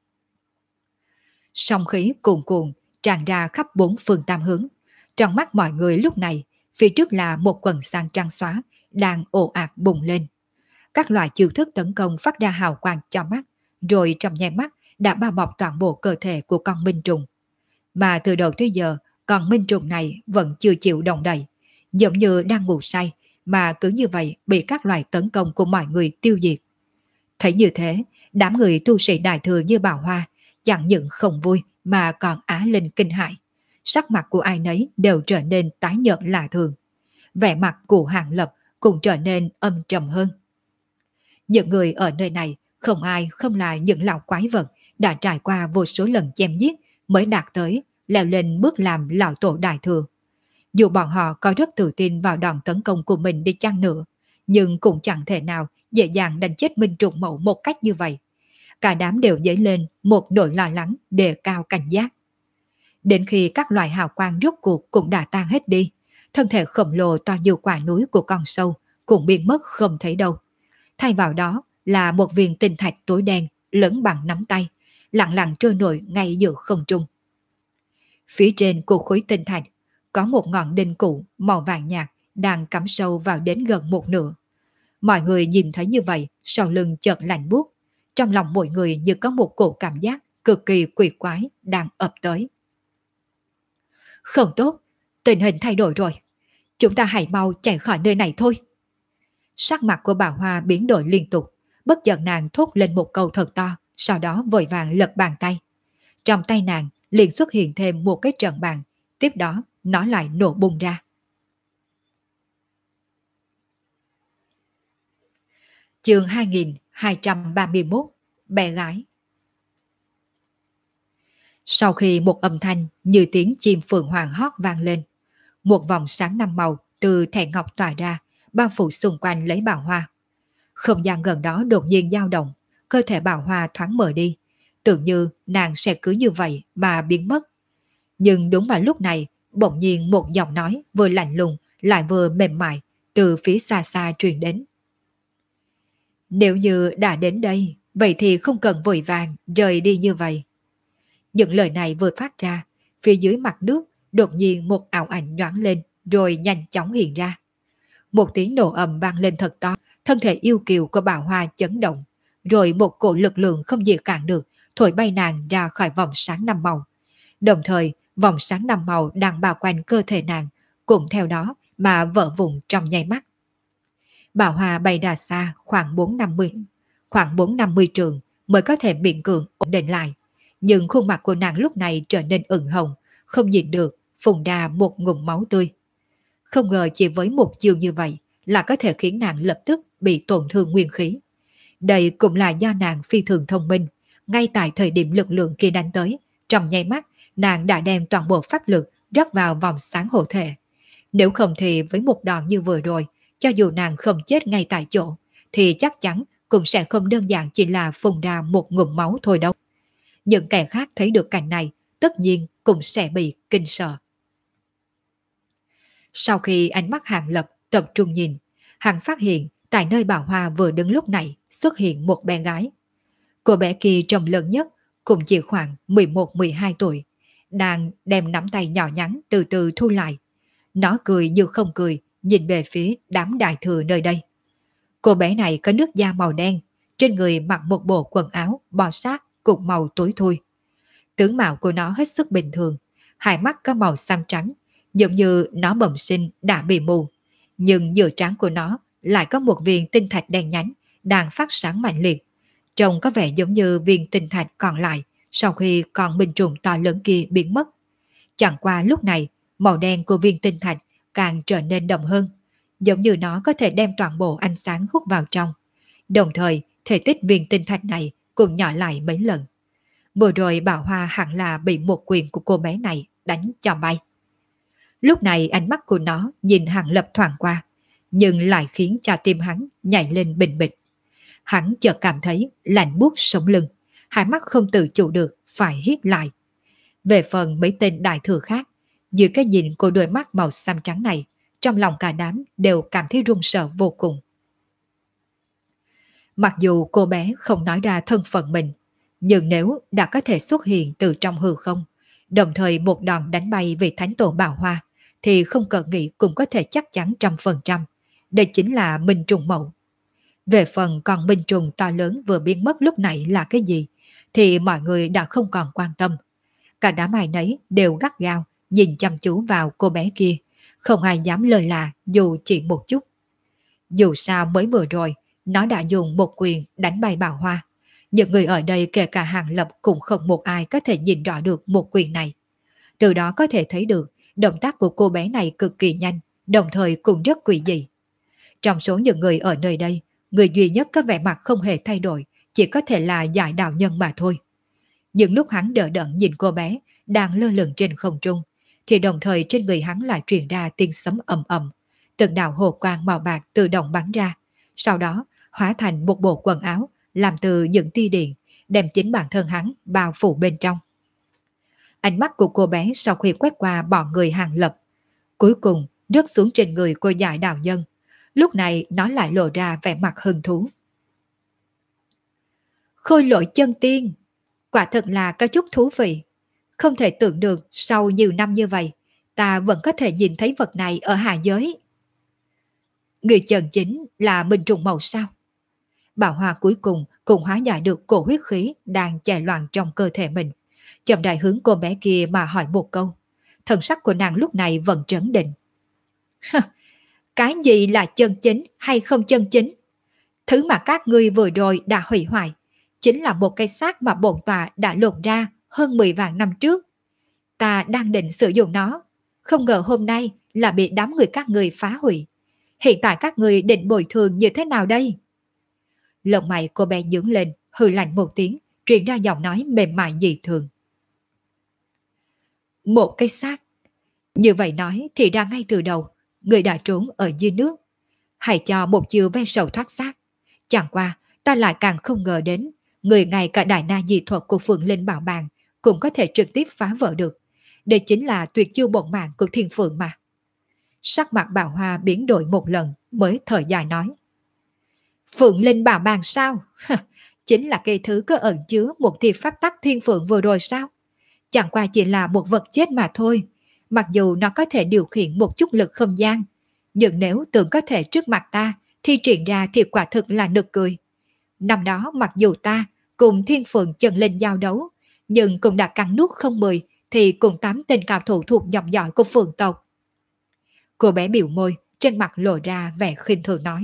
Song khí cuồn cuộn tràn ra khắp bốn phương tám hướng. Trong mắt mọi người lúc này, phía trước là một quần sang trắng xóa đang ồ ạt bùng lên. Các loại chiêu thức tấn công phát ra hào quang cho mắt, rồi trong nháy mắt đã bao bọc toàn bộ cơ thể của con minh trùng. Mà từ đầu tới giờ, con minh trùng này vẫn chưa chịu động đậy, giống như đang ngủ say, mà cứ như vậy bị các loại tấn công của mọi người tiêu diệt. Thấy như thế, đám người tu sĩ đại thừa như Bảo Hoa chẳng những không vui mà còn á lên kinh hãi. Sắc mặt của ai nấy đều trở nên tái nhợt lạ thường. Vẻ mặt của Hàng Lập cũng trở nên âm trầm hơn. Những người ở nơi này không ai không là những lão quái vật đã trải qua vô số lần chém giết mới đạt tới leo lên bước làm lão tổ đại thừa. Dù bọn họ có rất tự tin vào đòn tấn công của mình đi chăng nữa, nhưng cũng chẳng thể nào dễ dàng đánh chết Minh Trùng Mẫu một cách như vậy. Cả đám đều dấy lên một nỗi lo lắng đề cao cảnh giác. Đến khi các loại hào quang rốt cuộc cũng đã tan hết đi, thân thể khổng lồ to như quả núi của con sâu cũng biến mất không thấy đâu. Thay vào đó là một viên tinh thạch tối đen lớn bằng nắm tay, lặng lặng trôi nổi ngay giữa không trung. Phía trên của khối tinh thạch có một ngọn đinh cũ màu vàng nhạt đang cắm sâu vào đến gần một nửa. Mọi người nhìn thấy như vậy, sau lưng chợt lạnh buốt, trong lòng mỗi người như có một cổ cảm giác cực kỳ quỷ quái đang ập tới. Không tốt, tình hình thay đổi rồi. Chúng ta hãy mau chạy khỏi nơi này thôi. Sắc mặt của bà Hoa biến đổi liên tục, bất chợt nàng thốt lên một câu thật to, sau đó vội vàng lật bàn tay. Trong tay nàng liền xuất hiện thêm một cái trận bàn, tiếp đó nó lại nổ bung ra. Chương 2231, bé gái. Sau khi một âm thanh như tiếng chim phượng hoàng hót vang lên, một vòng sáng năm màu từ thẻ ngọc tỏa ra, bao phủ xung quanh lấy Bảo Hoa. Không gian gần đó đột nhiên dao động, cơ thể Bảo Hoa thoáng mở đi, tưởng như nàng sẽ cứ như vậy mà biến mất. Nhưng đúng vào lúc này, bỗng nhiên một giọng nói vừa lạnh lùng lại vừa mềm mại từ phía xa xa truyền đến. Nếu như đã đến đây, vậy thì không cần vội vàng rời đi như vậy. Những lời này vừa phát ra, phía dưới mặt nước đột nhiên một ảo ảnh nhoáng lên rồi nhanh chóng hiện ra. Một tiếng nổ ầm vang lên thật to, thân thể yêu kiều của Bảo Hoa chấn động, rồi một cổ lực lượng không gì cản được thổi bay nàng ra khỏi vòng sáng năm màu. Đồng thời, vòng sáng năm màu đang bao quanh cơ thể nàng cũng theo đó mà vỡ vụn trong nháy mắt. Bảo Hoa bay ra xa khoảng 450 trường mới có thể miễn cưỡng ổn định lại. Nhưng khuôn mặt của nàng lúc này trở nên ửng hồng, không nhìn được, phun ra một ngụm máu tươi. Không ngờ chỉ với một chiêu như vậy là có thể khiến nàng lập tức bị tổn thương nguyên khí. Đây cũng là do nàng phi thường thông minh. Ngay tại thời điểm lực lượng kia đánh tới, trong nháy mắt, nàng đã đem toàn bộ pháp lực rót vào vòng sáng hộ thể. Nếu không thì với một đòn như vừa rồi, cho dù nàng không chết ngay tại chỗ, thì chắc chắn cũng sẽ không đơn giản chỉ là phun ra một ngụm máu thôi đâu. Những kẻ khác thấy được cảnh này, tất nhiên cũng sẽ bị kinh sợ. Sau khi ánh mắt Hàng Lập tập trung nhìn, hắn phát hiện tại nơi Bảo Hoa vừa đứng lúc này xuất hiện một bé gái. Cô bé kia trông lớn nhất, cũng chỉ khoảng 11-12 tuổi, đang đem nắm tay nhỏ nhắn từ từ thu lại. Nó cười như không cười, nhìn về phía đám đại thừa nơi đây. Cô bé này có nước da màu đen, trên người mặc một bộ quần áo bò sát cục màu tối thui. Tướng mạo của nó hết sức bình thường, hai mắt có màu xám trắng, giống như nó bẩm sinh đã bị mù. Nhưng giữa trán của nó lại có một viên tinh thạch đen nhánh đang phát sáng mạnh liệt. Trông có vẻ giống như viên tinh thạch còn lại sau khi con minh trùng to lớn kia biến mất. Chẳng qua lúc này, màu đen của viên tinh thạch càng trở nên đậm hơn, giống như nó có thể đem toàn bộ ánh sáng hút vào trong. Đồng thời, thể tích viên tinh thạch này cũng nhỏ lại mấy lần. Vừa rồi Bảo Hoa hẳn là bị một quyền của cô bé này đánh cho bay. Lúc này ánh mắt của nó nhìn Hàng Lập thoáng qua, nhưng lại khiến cho tim hắn nhảy lên bình bịch. Hắn chợt cảm thấy lạnh buốt sống lưng, hai mắt không tự chủ được phải híp lại. Về phần mấy tên đại thừa khác, dưới cái nhìn của đôi mắt màu xám trắng này, trong lòng cả đám đều cảm thấy run sợ vô cùng. Mặc dù cô bé không nói ra thân phận mình, nhưng nếu đã có thể xuất hiện từ trong hư không, đồng thời một đòn đánh bay về thánh tổ Bảo Hoa, thì không cần nghĩ cũng có thể chắc chắn 100%. Đây chính là Minh Trùng Mậu. Về phần còn Minh Trùng to lớn vừa biến mất lúc nãy là cái gì, thì mọi người đã không còn quan tâm. Cả đám ai nấy đều gắt gao, nhìn chăm chú vào cô bé kia, không ai dám lơ là dù chỉ một chút. Dù sao mới vừa rồi, nó đã dùng một quyền đánh bay Bảo Hoa. Những người ở đây kể cả Hàng Lập cũng không một ai có thể nhìn rõ được một quyền này. Từ đó có thể thấy được động tác của cô bé này cực kỳ nhanh, đồng thời cũng rất quỷ dị. Trong số những người ở nơi đây, người duy nhất có vẻ mặt không hề thay đổi chỉ có thể là Giải Đạo Nhân mà thôi. Những lúc hắn đỡ đẫn nhìn cô bé đang lơ lửng trên không trung, thì đồng thời trên người hắn lại truyền ra tiếng sấm ầm ầm, từng đạo hồ quang màu bạc tự động bắn ra, sau đó hóa thành một bộ quần áo làm từ những tia điện, đem chính bản thân hắn bao phủ bên trong. Ánh mắt của cô bé sau khi quét qua bọn người Hàng Lập, cuối cùng rớt xuống trên người của Giải Đạo Nhân. Lúc này nó lại lộ ra vẻ mặt hứng thú. Khôi lỗi chân tiên, quả thật là có chút thú vị. Không thể tưởng được sau nhiều năm như vậy, ta vẫn có thể nhìn thấy vật này ở hạ giới. Người chân chính là Minh Trùng Mậu sao? Bảo Hoa cuối cùng cũng hóa giải được cổ huyết khí đang chạy loạn trong cơ thể mình. Chậm đại hướng cô bé kia mà hỏi một câu. Thần sắc của nàng lúc này vẫn trấn định. Cái gì là chân chính hay không chân chính? Thứ mà các ngươi vừa rồi đã hủy hoại chính là một cây xác mà bổn tọa đã lột ra hơn 10 vạn năm trước. Ta đang định sử dụng nó, không ngờ hôm nay là bị đám người các ngươi phá hủy. Hiện tại các ngươi định bồi thường như thế nào đây? Lông mày cô bé nhướng lên, hừ lạnh một tiếng, truyền ra giọng nói mềm mại dị thường. Một cái xác. Như vậy nói thì ra ngay từ đầu, người đã trốn ở dưới nước. Hãy cho một chiều ven sầu thoát xác. Chẳng qua, ta lại càng không ngờ đến, người ngay cả đại na dị thuật của Phượng Linh Bảo Bàng cũng có thể trực tiếp phá vỡ được. Đây chính là tuyệt chiêu bổn mạng của Thiên Phượng mà. Sắc mặt Bảo Hoa biến đổi một lần mới thở dài nói. Phượng Linh Bảo Bàng sao? Chính là cây thứ có ẩn chứa một thiệp pháp tắc Thiên Phượng vừa rồi sao? Chẳng qua chỉ là một vật chết mà thôi. Mặc dù nó có thể điều khiển một chút lực không gian, nhưng nếu tưởng có thể trước mặt ta thì triển ra thì quả thực là nực cười. Năm đó mặc dù ta cùng Thiên Phượng chân lên giao đấu, nhưng cũng đã cắn nuốt không 10 thì cùng 8 tên cao thủ thuộc dòng dõi của Phượng tộc. Cô bé biểu môi, trên mặt lộ ra vẻ khinh thường nói.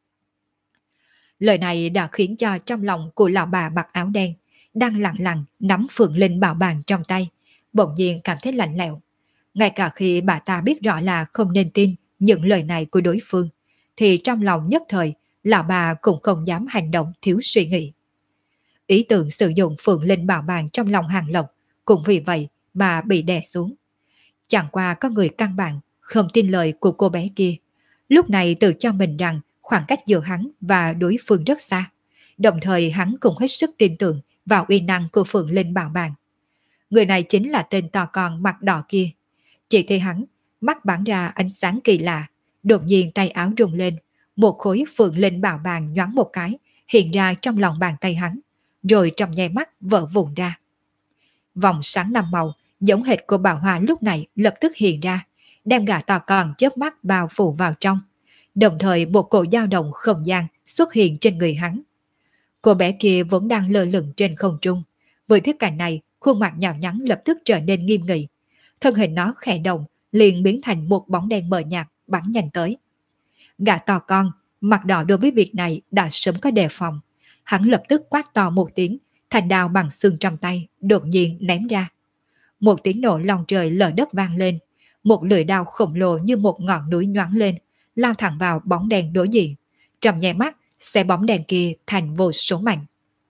Lời này đã khiến cho trong lòng của lão bà mặc áo đen đang lặng lặng nắm Phượng Linh Bảo Bàng trong tay, bỗng nhiên cảm thấy lạnh lẽo. Ngay cả khi bà ta biết rõ là không nên tin những lời này của đối phương, thì trong lòng nhất thời, lão bà cũng không dám hành động thiếu suy nghĩ. Ý tưởng sử dụng Phượng Linh Bảo Bàng trong lòng Hàng Lộc cũng vì vậy mà bị đè xuống. Chẳng qua có người căn bản không tin lời của cô bé kia, lúc này tự cho mình rằng khoảng cách giữa hắn và đối phương rất xa, đồng thời hắn cũng hết sức tin tưởng vào uy năng của Phượng Linh Bảo Bàng. Người này chính là tên to con mặt đỏ kia. Chỉ thấy hắn mắt bắn ra ánh sáng kỳ lạ, đột nhiên tay áo rung lên, một khối Phượng Linh Bảo Bàng nhoáng một cái hiện ra trong lòng bàn tay hắn, rồi trong nháy mắt vỡ vụn ra. Vòng sáng 5 màu giống hệt của Bảo Hoa lúc này lập tức hiện ra, đem gã to con chớp mắt bao phủ vào trong. Đồng thời một cổ dao động không gian xuất hiện trên người hắn. Cô bé kia vẫn đang lơ lửng trên không trung. Với thiết cảnh này, khuôn mặt nhỏ nhắn lập tức trở nên nghiêm nghị. Thân hình nó khẽ động, liền biến thành một bóng đen mờ nhạt bắn nhanh tới. Gã to con, mặt đỏ đối với việc này đã sớm có đề phòng. Hắn lập tức quát to một tiếng, thành đao bằng xương trong tay, đột nhiên ném ra. Một tiếng nổ lòng trời lở đất vang lên, một lưỡi đao khổng lồ như một ngọn núi nhoáng lên, lao thẳng vào bóng đèn đối diện. Trong nháy mắt, xé bóng đèn kia thành vô số mảnh.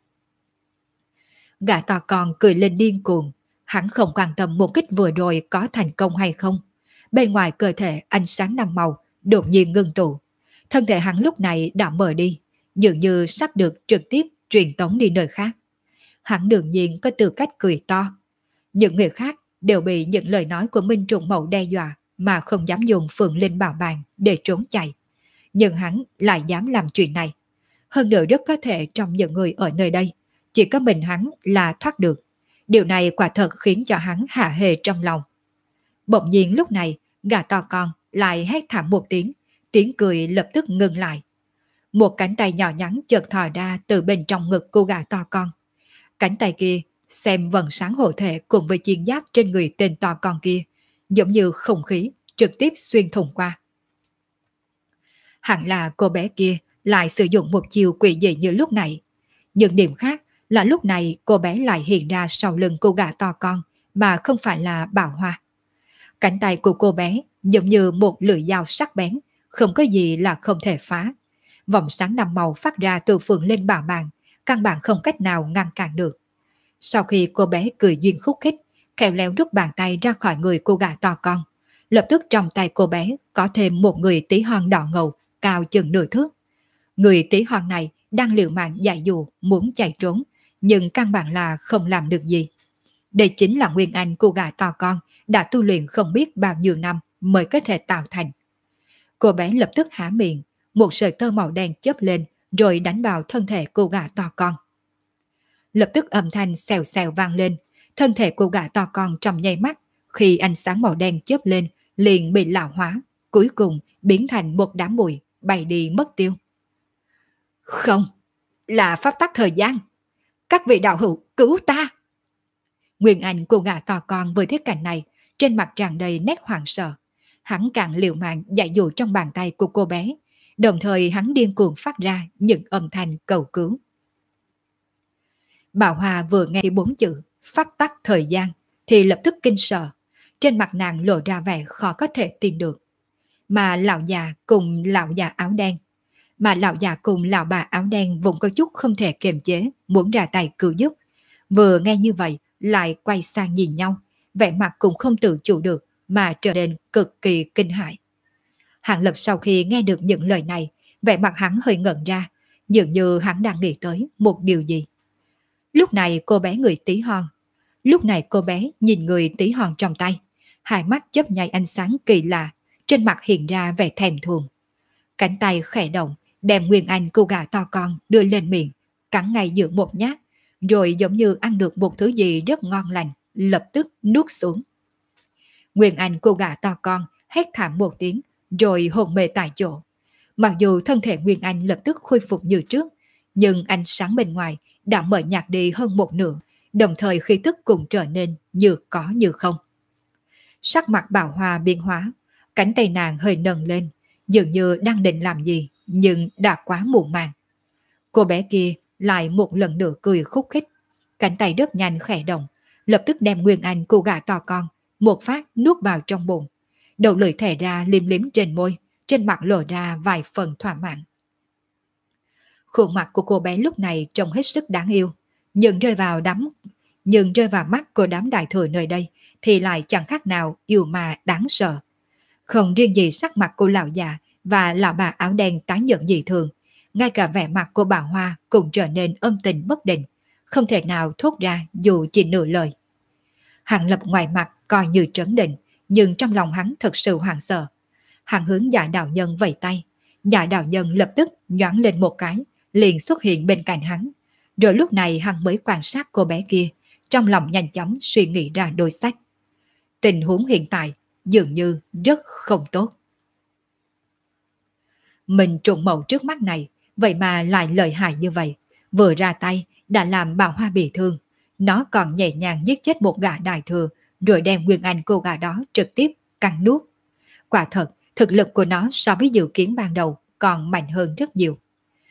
Gã to con cười lên điên cuồng, hắn không quan tâm một kích vừa rồi có thành công hay không. Bên ngoài cơ thể ánh sáng năm màu đột nhiên ngưng tụ. Thân thể hắn lúc này đã mờ đi, dường như sắp được trực tiếp truyền tống đi nơi khác. Hắn đương nhiên có tư cách cười to. Những người khác đều bị những lời nói của Minh Trùng Mậu đe dọa mà không dám dùng Phượng Linh Bảo Bàn để trốn chạy. Nhưng hắn lại dám làm chuyện này. Hơn nữa rất có thể trong những người ở nơi đây, chỉ có mình hắn là thoát được. Điều này quả thật khiến cho hắn hạ hề trong lòng. Bỗng nhiên lúc này, gã to con lại hét thảm một tiếng cười lập tức ngừng lại. Một cánh tay nhỏ nhắn chợt thò ra từ bên trong ngực cô gã to con. Cánh tay kia xem vầng sáng hộ thể cùng với chiến giáp trên người tên to con kia, giống như không khí trực tiếp xuyên thủng qua. Hẳn là cô bé kia lại sử dụng một chiều quỷ dị như lúc này. Nhưng điểm khác là lúc này cô bé lại hiện ra sau lưng cô gã to con mà không phải là Bảo Hoa. Cánh tay của cô bé giống như một lưỡi dao sắc bén, không có gì là không thể phá. Vòng sáng năm màu phát ra từ Phượng Linh Bảo Bàn, căn bản không cách nào ngăn cản được. Sau khi cô bé cười duyên khúc khích, khéo léo rút bàn tay ra khỏi người cô gã to con, lập tức trong tay cô bé có thêm một người tí hon đỏ ngầu, cao chừng nửa thước. Người tí hon này đang liều mạng dại dụ muốn chạy trốn, nhưng căn bản là không làm được gì. Đây chính là nguyên anh cô gã to con đã tu luyện không biết bao nhiêu năm mới có thể tạo thành. Cô bé lập tức há miệng, một sợi tơ màu đen chớp lên rồi đánh vào thân thể cô gã to con. Lập tức âm thanh xèo xèo vang lên, thân thể cô gã to con trong nháy mắt, khi ánh sáng màu đen chớp lên, liền bị lão hóa, cuối cùng biến thành một đám bụi, bay đi mất tiêu. Không, là pháp tắc thời gian. Các vị đạo hữu cứu ta! Nguyên Anh cô gã to con vừa thấy cảnh này, trên mặt tràn đầy nét hoảng sợ. Hắn càng liều mạng dạy dụ trong bàn tay của cô bé, đồng thời hắn điên cuồng phát ra những âm thanh cầu cứu. Bảo Hoa vừa nghe 4 chữ pháp tắc thời gian thì lập tức kinh sợ, trên mặt nàng lộ ra vẻ khó có thể tin được. Mà lão già cùng lão bà áo đen vùng có chút không thể kiềm chế, muốn ra tay cứu giúp. Vừa nghe như vậy lại quay sang nhìn nhau, vẻ mặt cũng không tự chủ được mà trở nên cực kỳ kinh hãi. Hạng Lập sau khi nghe được những lời này, vẻ mặt hắn hơi ngẩn ra, dường như hắn đang nghĩ tới một điều gì. Lúc này cô bé nhìn người tí hon trong tay, hai mắt chớp nháy ánh sáng kỳ lạ, trên mặt hiện ra vẻ thèm thuồng. Cánh tay khẽ động, đem nguyên anh cô gà to con đưa lên miệng, cắn ngay giữa một nhát, rồi giống như ăn được một thứ gì rất ngon lành, lập tức nuốt xuống. Nguyên anh cô gà to con hét thảm một tiếng, rồi hôn mê tại chỗ. Mặc dù thân thể Nguyên Anh lập tức khôi phục như trước, nhưng ánh sáng bên ngoài đã mờ nhạt đi hơn một nửa, đồng thời khí tức cũng trở nên như có như không. Sắc mặt Bảo Hoa biến hóa, cánh tay nàng hơi nâng lên, dường như đang định làm gì, nhưng đã quá muộn màng. Cô bé kia lại một lần nữa cười khúc khích, cánh tay rất nhanh khẽ động, lập tức đem Nguyên Anh cô gà to con một phát nuốt vào trong bụng. Đầu lưỡi thẻ ra liếm liếm trên môi, trên mặt lộ ra vài phần thỏa mãn. Khuôn mặt của cô bé lúc này trông hết sức đáng yêu, nhưng rơi vào mắt của đám đại thừa nơi đây thì lại chẳng khác nào yêu mà đáng sợ. Không riêng gì sắc mặt của lão già và lão bà áo đen tái nhợt dị thường, ngay cả vẻ mặt của bà Hoa cũng trở nên âm tình bất định, không thể nào thốt ra dù chỉ nửa lời. Hạng Lập ngoài mặt coi như trấn định, nhưng trong lòng hắn thật sự hoảng sợ. Hắn hướng Dạ đạo nhân vẫy tay, Dạ đạo nhân lập tức nhoáng lên một cái, liền xuất hiện bên cạnh hắn. Rồi lúc này hắn mới quan sát cô bé kia, trong lòng nhanh chóng suy nghĩ ra đôi sách. Tình huống hiện tại dường như rất không tốt. Mình trùng mẫu trước mắt này, vậy mà lại lợi hại như vậy, vừa ra tay đã làm Bảo Hoa bị thương. Nó còn nhẹ nhàng giết chết một gã đại thừa, rồi đem Nguyên Anh cô gã đó trực tiếp cắn nuốt. Quả thật, thực lực của nó so với dự kiến ban đầu còn mạnh hơn rất nhiều.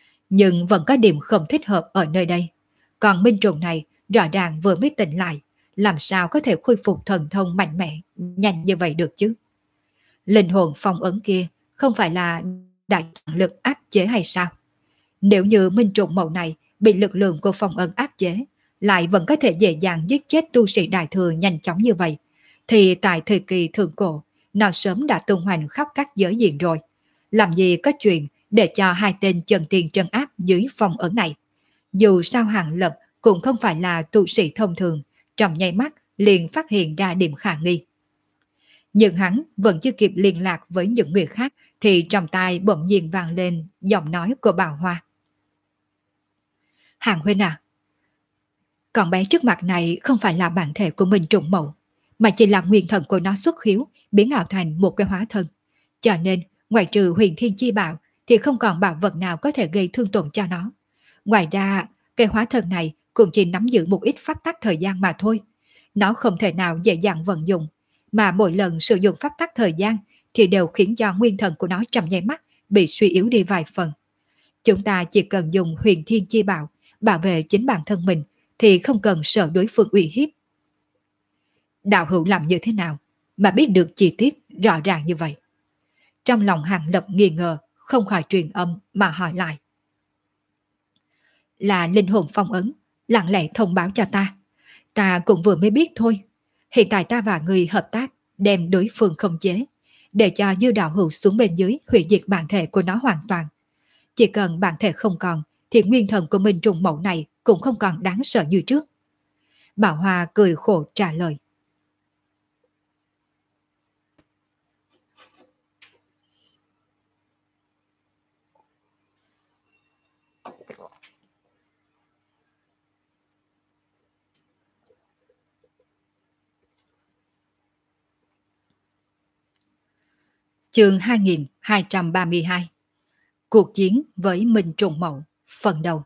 Nhưng vẫn có điểm không thích hợp ở nơi đây. Còn Minh Trùng này rõ ràng vừa mới tỉnh lại, làm sao có thể khôi phục thần thông mạnh mẽ nhanh như vậy được chứ? Linh hồn phong ấn kia không phải là đại lực áp chế hay sao? Nếu như minh trùng mẫu này bị lực lượng của phong ấn áp chế, lại vẫn có thể dễ dàng giết chết tu sĩ đại thừa nhanh chóng như vậy, thì tại thời kỳ thượng cổ, nó sớm đã tung hoành khắp các giới diện rồi. Làm gì có chuyện để cho hai tên chân tiên trấn áp dưới phong ấn này? Dù sao Hàng Lập cũng không phải là tu sĩ thông thường, trong nháy mắt liền phát hiện ra điểm khả nghi. Nhưng hắn vẫn chưa kịp liên lạc với những người khác thì trong tai bỗng nhiên vang lên giọng nói của Bảo Hoa. Hàng huynh à, con bé trước mặt này không phải là bản thể của mình trùng mậu, mà chỉ là nguyên thần của nó xuất khiếu, biến ảo thành một cái hóa thân. Cho nên, ngoài trừ huyền thiên chi bảo, thì không còn bảo vật nào có thể gây thương tổn cho nó. Ngoài ra, cái hóa thân này cũng chỉ nắm giữ một ít pháp tắc thời gian mà thôi. Nó không thể nào dễ dàng vận dụng, mà mỗi lần sử dụng pháp tắc thời gian thì đều khiến cho nguyên thần của nó trong nháy mắt bị suy yếu đi vài phần. Chúng ta chỉ cần dùng huyền thiên chi bảo bảo vệ chính bản thân mình thì không cần sợ đối phương uy hiếp. Đạo hữu làm như thế nào mà biết được chi tiết rõ ràng như vậy? Trong lòng Hàng Lập nghi ngờ, không khỏi truyền âm mà hỏi lại. Là linh hồn phong ấn, lặng lẽ thông báo cho ta. Ta cũng vừa mới biết thôi. Hiện tại ta và người hợp tác, đem đối phương không chế, để cho Dư đạo hữu xuống bên dưới hủy diệt bản thể của nó hoàn toàn. Chỉ cần bản thể không còn, thì nguyên thần của mình trùng mẫu này cũng không còn đáng sợ như trước. Bảo Hoa cười khổ trả lời. Chương 2232. Cuộc chiến với Minh Trùng Mậu, phần đầu.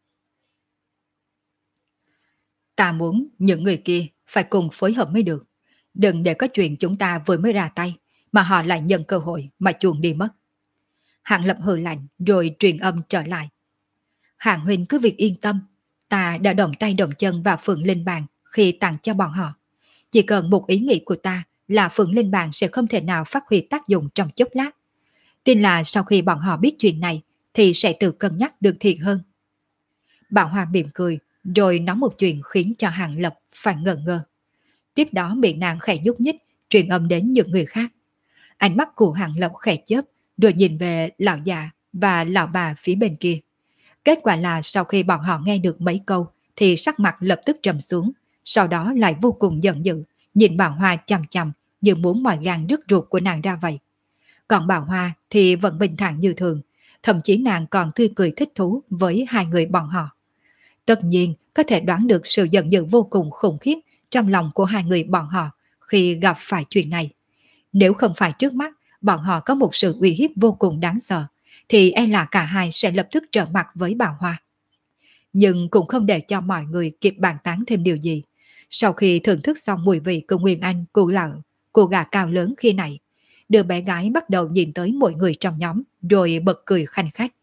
Ta muốn những người kia phải cùng phối hợp mới được. Đừng để có chuyện chúng ta vừa mới ra tay, mà họ lại nhận cơ hội mà chuồn đi mất. Hạng Lập hừ lạnh rồi truyền âm trở lại. Hạng huynh cứ việc yên tâm, ta đã động tay động chân vào Phượng Linh Bàn khi tặng cho bọn họ. Chỉ cần một ý nghĩ của ta là Phượng Linh Bàn sẽ không thể nào phát huy tác dụng trong chốc lát. Tin là sau khi bọn họ biết chuyện này thì sẽ tự cân nhắc được thiệt hơn. Bảo Hoa mỉm cười rồi nói một chuyện khiến cho Hàng Lập phải ngẩn ngơ. Tiếp đó miệng nàng khẽ nhúc nhích, truyền âm đến những người khác. Ánh mắt của Hàng Lập khẽ chớp rồi nhìn về lão già và lão bà phía bên kia. Kết quả là sau khi bọn họ nghe được mấy câu thì sắc mặt lập tức trầm xuống, sau đó lại vô cùng giận dữ, nhìn Bảo Hoa chằm chằm như muốn mọi gan đứt ruột của nàng ra vậy. Còn Bảo Hoa thì vẫn bình thản như thường, thậm chí nàng còn tươi cười thích thú với hai người bọn họ. Tất nhiên có thể đoán được sự giận dữ vô cùng khủng khiếp trong lòng của hai người bọn họ khi gặp phải chuyện này. Nếu không phải trước mắt bọn họ có một sự uy hiếp vô cùng đáng sợ, thì e là cả hai sẽ lập tức trở mặt với Bảo Hoa. Nhưng cũng không để cho mọi người kịp bàn tán thêm điều gì. Sau khi thưởng thức xong mùi vị của Nguyên Anh, cô gà cao lớn khi này, đứa bé gái bắt đầu nhìn tới mọi người trong nhóm rồi bật cười khanh khách.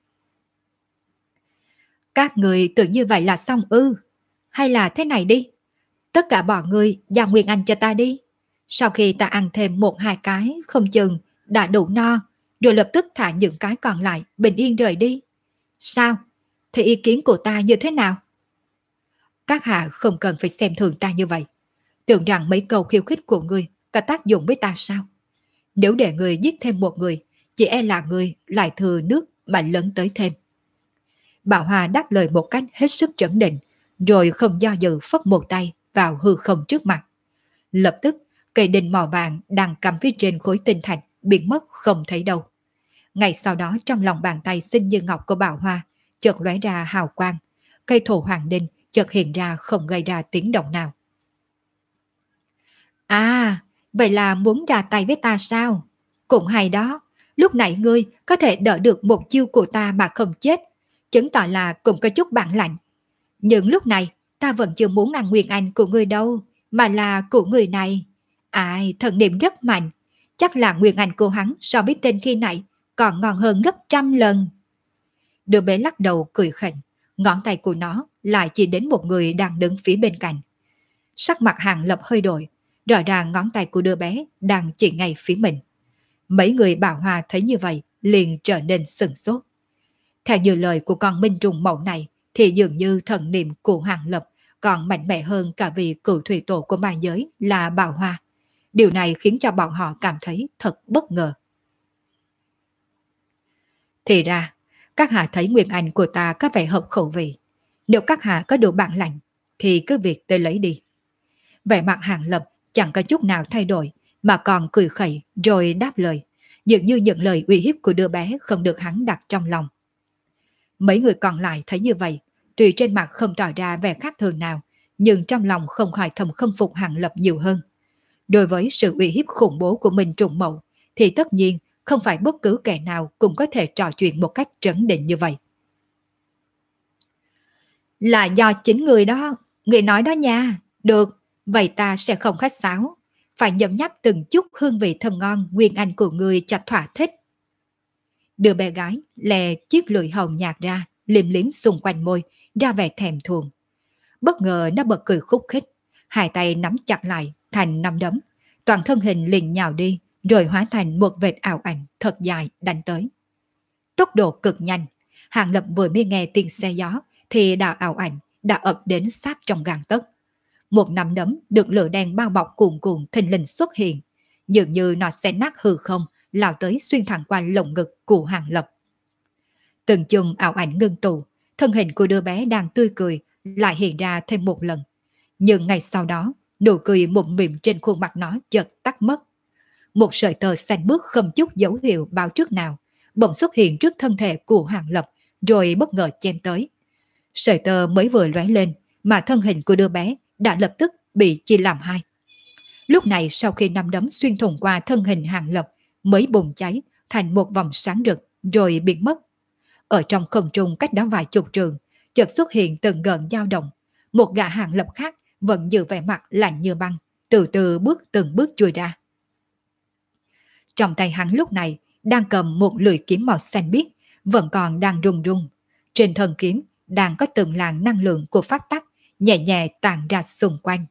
Các người tưởng như vậy là xong ư? Hay là thế này đi, tất cả bọn người giao Nguyên Anh cho ta đi. Sau khi ta ăn thêm một hai cái không chừng đã đủ no, rồi lập tức thả những cái còn lại bình yên rời đi. Sao? Thì ý kiến của ta như thế nào? Các hạ không cần phải xem thường ta như vậy. Tưởng rằng mấy câu khiêu khích của ngươi có tác dụng với ta sao? Nếu để người giết thêm một người, chỉ e là người lại thừa nước mà lấn tới thêm. Bảo Hoa đáp lời một cách hết sức trấn định, rồi không do dự phất một tay vào hư không trước mặt. Lập tức, cây đinh màu vàng đang cắm phía trên khối tinh thạch biến mất không thấy đâu. Ngay sau đó trong lòng bàn tay xinh như ngọc của Bảo Hoa chợt lóe ra hào quang, cây thổ hoàng đinh chợt hiện ra không gây ra tiếng động nào. À, vậy là muốn ra tay với ta sao? Cũng hay đó, lúc nãy ngươi có thể đỡ được một chiêu của ta mà không chết, chứng tỏ là cũng có chút bản lĩnh. Nhưng lúc này ta vẫn chưa muốn ăn Nguyên Anh của ngươi đâu, mà là của người này. Ai, thần niệm rất mạnh, chắc là Nguyên Anh của hắn so với tên khi nãy còn ngon hơn gấp 100 lần. Đứa bé lắc đầu cười khỉnh, ngón tay của nó lại chỉ đến một người đang đứng phía bên cạnh. Sắc mặt Hàng Lập hơi đổi, rõ ràng ngón tay của đứa bé đang chỉ ngay phía mình. Mấy người Bảo Hoa thấy như vậy liền trở nên sửng sốt. Theo như lời của con minh trùng mẫu này thì dường như thần niệm của Hàng Lập còn mạnh mẽ hơn cả vị cựu thủy tổ của ma giới là Bảo Hoa. Điều này khiến cho bọn họ cảm thấy thật bất ngờ. Thì ra, các hạ thấy Nguyên Anh của ta có vẻ hợp khẩu vị. Nếu các hạ có đủ bản lãnh thì cứ việc tới lấy đi. Vẻ mặt Hàng Lập chẳng có chút nào thay đổi mà còn cười khẩy rồi đáp lời, dường như những lời uy hiếp của đứa bé không được hắn đặt trong lòng. Mấy người còn lại thấy như vậy, tuy trên mặt không tỏ ra vẻ khác thường nào, nhưng trong lòng không khỏi thầm khâm phục Hàng Lập nhiều hơn. Đối với sự uy hiếp khủng bố của mình trùng mậu, thì tất nhiên không phải bất cứ kẻ nào cũng có thể trò chuyện một cách trấn định như vậy. Là do chính người đó, người nói đó nha. Được, vậy ta sẽ không khách sáo. Phải nhấm nháp từng chút hương vị thơm ngon Nguyên Anh của người cho thỏa thích. Đứa bé gái lè chiếc lưỡi hồng nhạt ra, liếm liếm xung quanh môi, ra vẻ thèm thuồng. Bất ngờ nó bật cười khúc khích, hai tay nắm chặt lại thành nắm đấm, toàn thân hình liền nhào đi, rồi hóa thành một vệt ảo ảnh thật dài đánh tới. Tốc độ cực nhanh, Hàng Lập vừa mới nghe tiếng xe gió thì đạo ảo ảnh đã ập đến sát trong gang tấc. Một nắm đấm được lửa đen bao bọc cuồn cuộn thình lình xuất hiện, dường như nó sẽ nát hư không, lao tới xuyên thẳng qua lồng ngực của Hàng Lập. Từng chùm ảo ảnh ngưng tụ, thân hình của đứa bé đang tươi cười lại hiện ra thêm một lần. Nhưng ngay sau đó, nụ cười mụn mỉm trên khuôn mặt nó chợt tắt mất. Một sợi tơ xanh mướt không chút dấu hiệu báo trước nào, bỗng xuất hiện trước thân thể của Hàng Lập, rồi bất ngờ chém tới. Sợi tơ mới vừa lóe lên, mà thân hình của đứa bé đã lập tức bị chia làm hai. Lúc này sau khi nắm đấm xuyên thủng qua thân hình Hàng Lập, mới bùng cháy thành một vòng sáng rực, rồi biến mất. Ở trong không trung cách đó vài chục trường, chợt xuất hiện từng gợn dao động. Một gã Hàng Lập khác vẫn giữ vẻ mặt lạnh như băng, từ từ từng bước chui ra. Trong tay hắn lúc này đang cầm một lưỡi kiếm màu xanh biếc, vẫn còn đang rung rung. Trên thân kiếm đang có từng làn năng lượng của pháp tắc nhẹ nhẹ tàn ra xung quanh.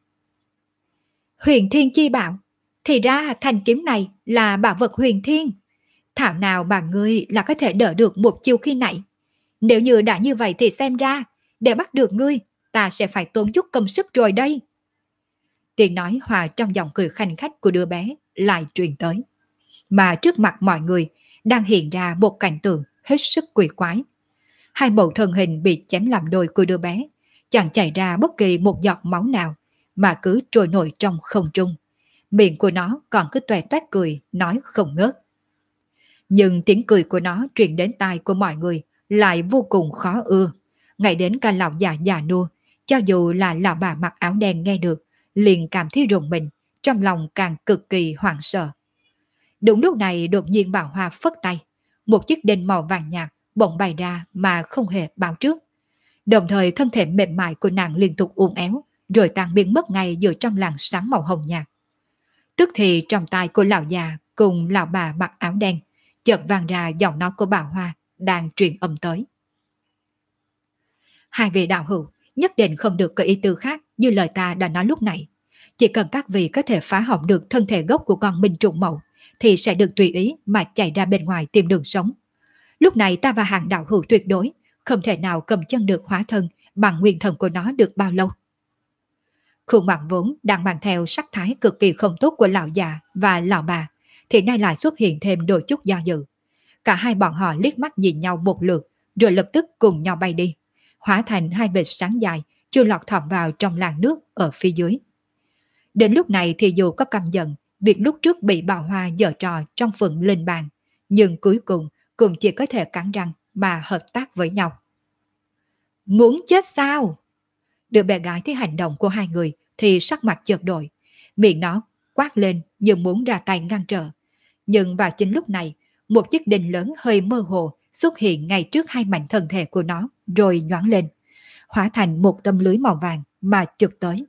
Huyền Thiên chi bảo, thì ra thanh kiếm này là bảo vật huyền thiên. Thảo nào bà ngươi là có thể đỡ được một chiêu khi nãy. Nếu như đã như vậy thì xem ra, để bắt được ngươi, ta sẽ phải tốn chút công sức rồi đây. Tiếng nói hòa trong giọng cười khanh khách của đứa bé lại truyền tới. Mà trước mặt mọi người đang hiện ra một cảnh tượng hết sức quỷ quái. Hai mẫu thân hình bị chém làm đôi của đứa bé, chẳng chảy ra bất kỳ một giọt máu nào, mà cứ trôi nổi trong không trung. Miệng của nó còn cứ toe toét cười, nói không ngớt. Nhưng tiếng cười của nó truyền đến tai của mọi người lại vô cùng khó ưa. Ngay đến cả lão già già nua, cho dù là lão bà mặc áo đen nghe được, liền cảm thấy rùng mình, trong lòng càng cực kỳ hoảng sợ. Đúng lúc này đột nhiên Bảo Hoa phất tay, một chiếc đinh màu vàng nhạt bỗng bay ra mà không hề báo trước. Đồng thời thân thể mềm mại của nàng liên tục uốn éo, rồi tan biến mất ngay giữa trong làn sáng màu hồng nhạt. Tức thì trong tai của lão già cùng lão bà mặc áo đen, chợt vang ra giọng nói của Bảo Hoa đang truyền âm tới. Hai vị đạo hữu nhất định không được có ý tư khác như lời ta đã nói lúc nãy. Chỉ cần các vị có thể phá hỏng được thân thể gốc của con Minh Trùng Mậu, thì sẽ được tùy ý mà chạy ra bên ngoài tìm đường sống. Lúc này ta và Hàng đạo hữu tuyệt đối không thể nào cầm chân được hóa thân bằng nguyên thần của nó được bao lâu. Khuôn mặt vốn đang mang theo sắc thái cực kỳ không tốt của lão già và lão bà, thì nay lại xuất hiện thêm đôi chút do dự. Cả hai bọn họ liếc mắt nhìn nhau một lượt, rồi lập tức cùng nhau bay đi, hóa thành hai vệt sáng dài, chui lọt thỏm vào trong làn nước ở phía dưới. Đến lúc này thì dù có căm giận việc lúc trước bị Bảo Hoa giở trò trong phượng linh bàn, nhưng cuối cùng cũng chỉ có thể cắn răng mà hợp tác với nhau. Muốn chết sao? Đứa bé gái thấy hành động của hai người thì sắc mặt chợt đổi, miệng nó quát lên như muốn ra tay ngăn trở. Nhưng vào chính lúc này, một chiếc đinh lớn hơi mơ hồ xuất hiện ngay trước hai mảnh thân thể của nó, rồi nhoáng lên, hóa thành một tấm lưới màu vàng mà chụp tới.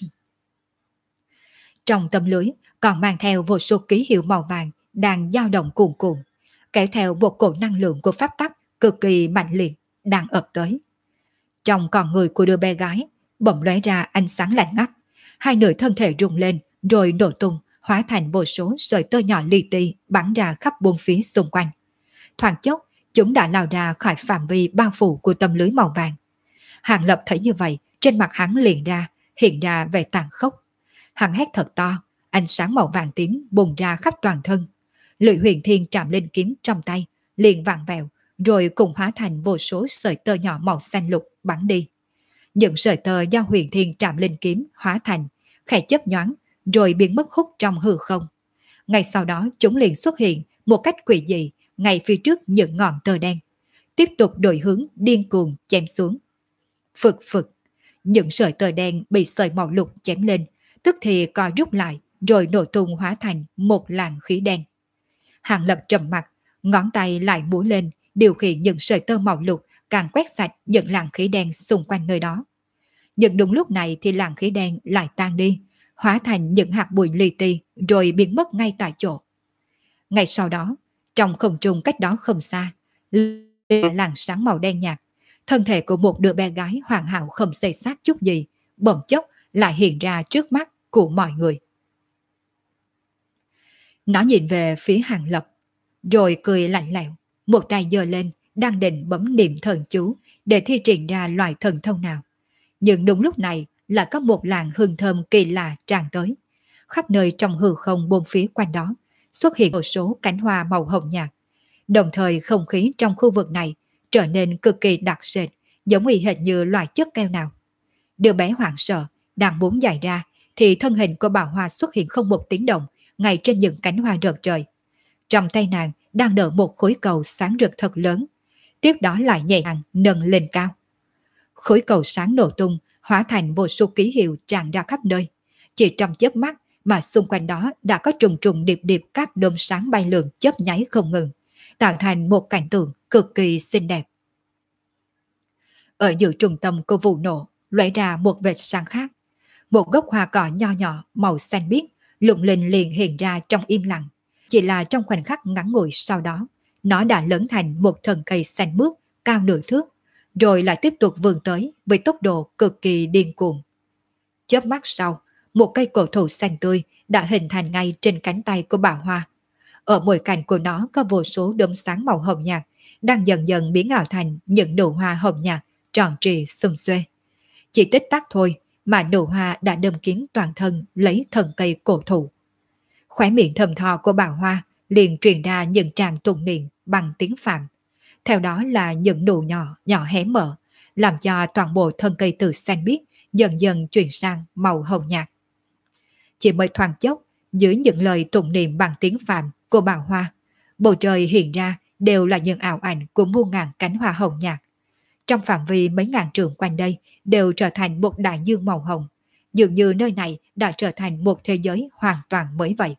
Trong tấm lưới còn mang theo vô số ký hiệu màu vàng đang dao động cuồn cuộn, kéo theo một cổ năng lượng của pháp tắc cực kỳ mạnh liệt đang ập tới. Trong con người của đứa bé gái bỗng lóe ra ánh sáng lạnh ngắt, Hai nửa thân thể rung lên rồi nổ tung, hóa thành vô số sợi tơ nhỏ li ti bắn ra khắp bốn phía xung quanh. Thoáng chốc, chúng đã lao ra khỏi phạm vi bao phủ của tấm lưới màu vàng. Hàng Lập thấy như vậy, trên mặt hắn liền hiện ra vẻ tàn khốc. Hắn hét thật to, ánh sáng màu vàng tím bùng ra khắp toàn thân. Lưỡi Huyền Thiên Trảm Linh kiếm trong tay liền vặn vẹo, rồi cùng hóa thành vô số sợi tơ nhỏ màu xanh lục bắn đi. Những sợi tơ do Huyền Thiên Trảm Linh kiếm hóa thành, khẽ chớp nhoáng, rồi biến mất hút trong hư không. Ngay sau đó chúng liền xuất hiện một cách quỷ dị ngay phía trước những ngọn tơ đen, tiếp tục đổi hướng điên cuồng chém xuống. Phực phực, những sợi tơ đen bị sợi màu lục chém lên, tức thì co rút lại, rồi nổ tung hóa thành một làn khí đen. Hàng Lập trầm mặt, ngón tay lại múa lên, điều khiển những sợi tơ màu lục càng quét sạch những làn khí đen xung quanh nơi đó. Nhưng đúng lúc này thì làn khí đen lại tan đi, hóa thành những hạt bụi li ti rồi biến mất ngay tại chỗ. Ngay sau đó, trong không trung cách đó không xa, làn sáng màu đen nhạt, thân thể của một đứa bé gái hoàn hảo không xây xác chút gì, bỗng chốc lại hiện ra trước mắt của mọi người. Nó nhìn về phía Hàng Lập, rồi cười lạnh lẽo, một tay giơ lên, đang định bấm niệm thần chú để thi triển ra loại thần thông nào. Nhưng đúng lúc này là có một làn hương thơm kỳ lạ tràn tới. Khắp nơi trong hư không bốn phía quanh đó xuất hiện một số cánh hoa màu hồng nhạt. Đồng thời không khí trong khu vực này trở nên cực kỳ đặc sệt, giống y hệt như loại chất keo nào. Đứa bé hoảng sợ, đang muốn dài ra, thì thân hình của bà Hoa xuất hiện không một tiếng động, ngay trên những cánh hoa rợp trời. Trong tay nàng đang đỡ một khối cầu sáng rực thật lớn, tiếp đó lại nhẹ nhàng nâng lên cao. Khối cầu sáng nổ tung, hóa thành vô số ký hiệu tràn ra khắp nơi. Chỉ trong chớp mắt mà xung quanh đó đã có trùng trùng điệp điệp các đốm sáng bay lượn chớp nháy không ngừng, tạo thành một cảnh tượng cực kỳ xinh đẹp. Ở giữa trung tâm của vụ nổ lóe ra một vệt sáng khác. Một gốc hoa cỏ nho nhỏ màu xanh biếc lung linh liền hiện ra trong im lặng. Chỉ là trong khoảnh khắc ngắn ngủi sau đó, nó đã lớn thành một thân cây xanh mướt cao nửa thước, rồi lại tiếp tục vươn tới với tốc độ cực kỳ điên cuồng. Chớp mắt sau, một cây cổ thụ xanh tươi đã hình thành ngay trên cánh tay của bà Hoa. Ở mỗi cành của nó có vô số đốm sáng màu hồng nhạt, đang dần dần biến ảo thành những nụ hoa hồng nhạt tròn trịa xum xuê. Chỉ tích tắc thôi mà nụ hoa đã đâm kín toàn thân lấy thân cây cổ thụ. Khóe miệng thầm thò của bà Hoa liền truyền ra những tràng tụng niệm bằng tiếng Phạn. Theo đó là những nụ nhỏ nhỏ hé mở, làm cho toàn bộ thân cây từ xanh biếc dần dần chuyển sang màu hồng nhạt. Chỉ mới thoáng chốc, dưới những lời tụng niệm bằng tiếng Phạn của bà Hoa, bầu trời hiện ra đều là những ảo ảnh của muôn ngàn cánh hoa hồng nhạt. Trong phạm vi mấy ngàn trượng quanh đây đều trở thành một đại dương màu hồng, dường như nơi này đã trở thành một thế giới hoàn toàn mới vậy.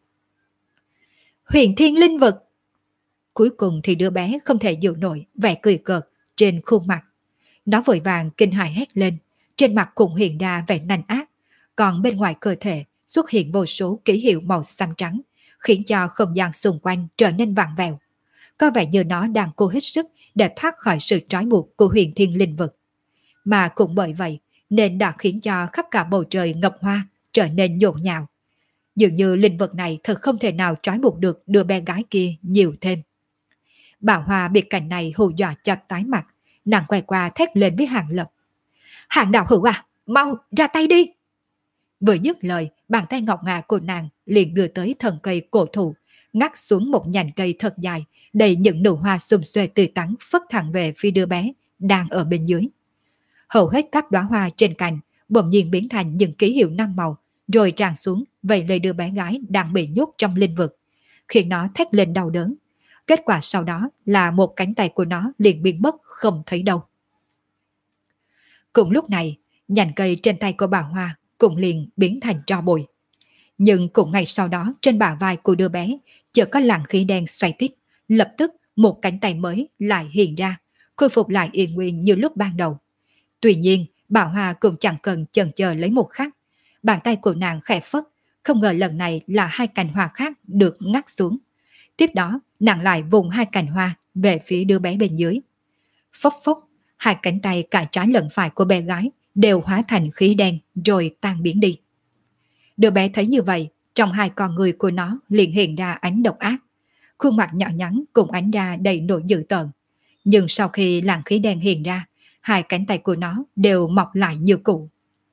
Huyền Thiên Linh Vực. Cuối cùng thì đứa bé không thể giữ nổi vẻ cười cợt trên khuôn mặt. Nó vội vàng kinh hãi hét lên, trên mặt cũng hiện ra vẻ nanh ác, còn bên ngoài cơ thể xuất hiện vô số ký hiệu màu xám trắng, khiến cho không gian xung quanh trở nên vặn vẹo. Có vẻ như nó đang cố hết sức để thoát khỏi sự trói buộc của Huyền Thiên Linh Vực. Mà cũng bởi vậy nên đã khiến cho khắp cả bầu trời ngập hoa trở nên nhộn nhạo. Dường như linh vực này thật không thể nào trói buộc được đứa bé gái kia nhiều thêm. Bà Hoa bị cảnh này hù dọa cho tái mặt, nàng quay qua thét lên với Hàng Lập. Hàng đạo hữu à, mau ra tay đi! Vừa dứt lời, bàn tay ngọc ngà của nàng liền đưa tới thân cây cổ thụ, ngắt xuống một nhành cây thật dài, đầy những nụ hoa xum xuê tươi tắn phất thẳng về phía đứa bé đang ở bên dưới. Hầu hết các đóa hoa trên cành bỗng nhiên biến thành những ký hiệu năm màu, rồi tràn xuống vây lấy đứa bé gái đang bị nhốt trong linh vực, khiến nó thét lên đau đớn. Kết quả sau đó là một cánh tay của nó liền biến mất không thấy đâu. Cùng lúc này, nhành cây trên tay của bà Hoa cũng liền biến thành tro bụi. Nhưng cũng ngay sau đó trên bả vai của đứa bé chợt có làn khí đen xoay tít, lập tức một cánh tay mới lại hiện ra, khôi phục lại yên nguyên như lúc ban đầu. Tuy nhiên, bà Hoa cũng chẳng cần chần chờ lấy một khắc, bàn tay của nàng khẽ phất, không ngờ lần này là hai cành hoa khác được ngắt xuống. Tiếp đó, nàng lại vùng hai cành hoa về phía đứa bé bên dưới. Phốc phốc, hai cánh tay cả trái lẫn phải của bé gái đều hóa thành khí đen rồi tan biến đi. Đứa bé thấy như vậy, trong hai con người của nó liền hiện ra ánh độc ác. Khuôn mặt nhỏ nhắn cùng ánh ra đầy nỗi dữ tợn. Nhưng sau khi làn khí đen hiện ra, hai cánh tay của nó đều mọc lại như cũ.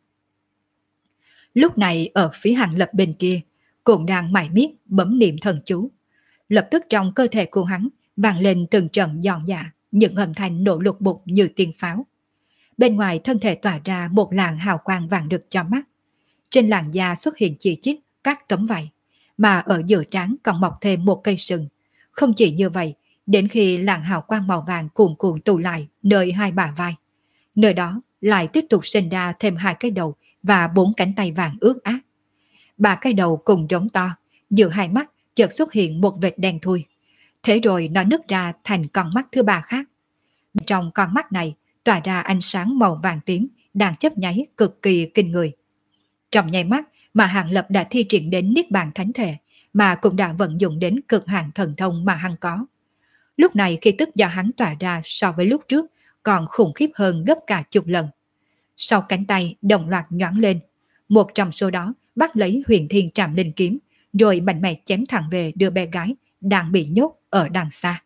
Lúc này ở phía Hàng Lập bên kia, cũng đang mải miết bấm niệm thần chú. Lập tức trong cơ thể của hắn vang lên từng trận giòn dạ, những âm thanh nổ lục bục như tiên pháo. Bên ngoài thân thể tỏa ra một làn hào quang vàng rực cho mắt. Trên làn da xuất hiện chỉ chít các tấm vảy, mà ở giữa trán còn mọc thêm một cây sừng. Không chỉ như vậy, đến khi làn hào quang màu vàng cuồn cuộn tụ lại nơi hai bả vai, nơi đó lại tiếp tục sinh ra thêm hai cái đầu và bốn cánh tay vàng ướt át. Ba cái đầu cùng giống to, giữa hai mắt chợt xuất hiện một vệt đen thui. Thế rồi nó nứt ra thành con mắt thứ ba khác. Trong con mắt này tỏa ra ánh sáng màu vàng tím đang chớp nháy cực kỳ kinh người. Trong nháy mắt mà Hàng Lập đã thi triển đến Niết Bàn Thánh Thể, mà cũng đã vận dụng đến cực hạn thần thông mà hắn có. Lúc này khi tức do hắn tỏa ra so với lúc trước còn khủng khiếp hơn gấp cả chục lần. Sau cánh tay đồng loạt nhoáng lên, một trong số đó bắt lấy Huyền Thiên Trảm Linh kiếm, rồi mạnh mẽ chém thẳng về đứa bé gái đang bị nhốt ở đằng xa.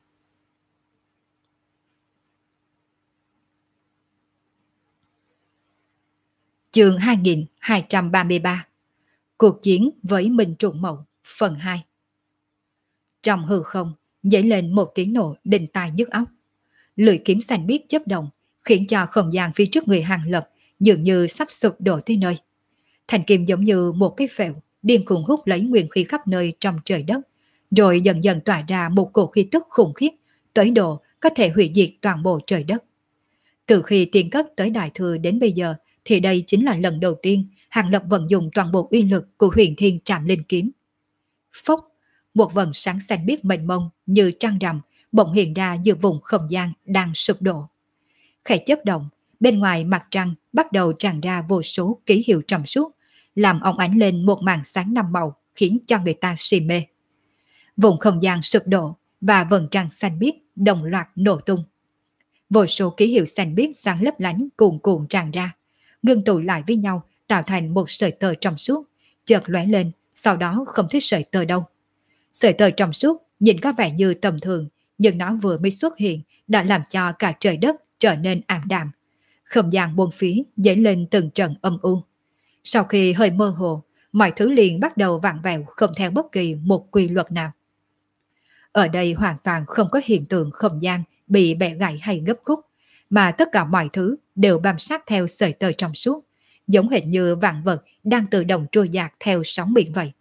Chương 2233. Cuộc chiến với Minh Trùng Mộng phần 2. Trong hư không dấy lên một tiếng nổ đinh tai nhức óc. Lưỡi kiếm xanh biếc chớp động, khiến cho không gian phía trước người Hàng Lập dường như sắp sụp đổ tới nơi. Thanh kiếm giống như một cái phễu điên cuồng hút lấy nguyên khí khắp nơi trong trời đất, rồi dần dần tỏa ra một cổ khí tức khủng khiếp tới độ có thể hủy diệt toàn bộ trời đất. Từ khi tiên cấp tới đại thừa đến bây giờ, thì đây chính là lần đầu tiên Hàng Lập vận dụng toàn bộ uy lực của Huyền Thiên Trảm Linh kiếm. Phốc, một vầng sáng xanh biếc mênh mông như trăng rằm bỗng hiện ra giữa vùng không gian đang sụp đổ. Khẽ chớp động, bên ngoài mặt trăng bắt đầu tràn ra vô số ký hiệu trong suốt, làm óng ánh lên một màn sáng năm màu khiến cho người ta si mê. Vùng không gian sụp đổ và vầng trăng xanh biếc đồng loạt nổ tung. Vô số ký hiệu xanh biếc sáng lấp lánh cuồn cuộn tràn ra, ngưng tụ lại với nhau tạo thành một sợi tơ trong suốt, chợt lóe lên, sau đó không thấy sợi tơ đâu. Sợi tơ trong suốt nhìn có vẻ như tầm thường, nhưng nó vừa mới xuất hiện đã làm cho cả trời đất trở nên ảm đạm. Không gian buông phía dấy lên từng trận âm u. Sau khi hơi mơ hồ, mọi thứ liền bắt đầu vặn vẹo không theo bất kỳ một quy luật nào. Ở đây hoàn toàn không có hiện tượng không gian bị bẻ gãy hay gấp khúc, mà tất cả mọi thứ đều bám sát theo sợi tơ trong suốt, giống hệt như vạn vật đang tự động trôi dạt theo sóng biển vậy.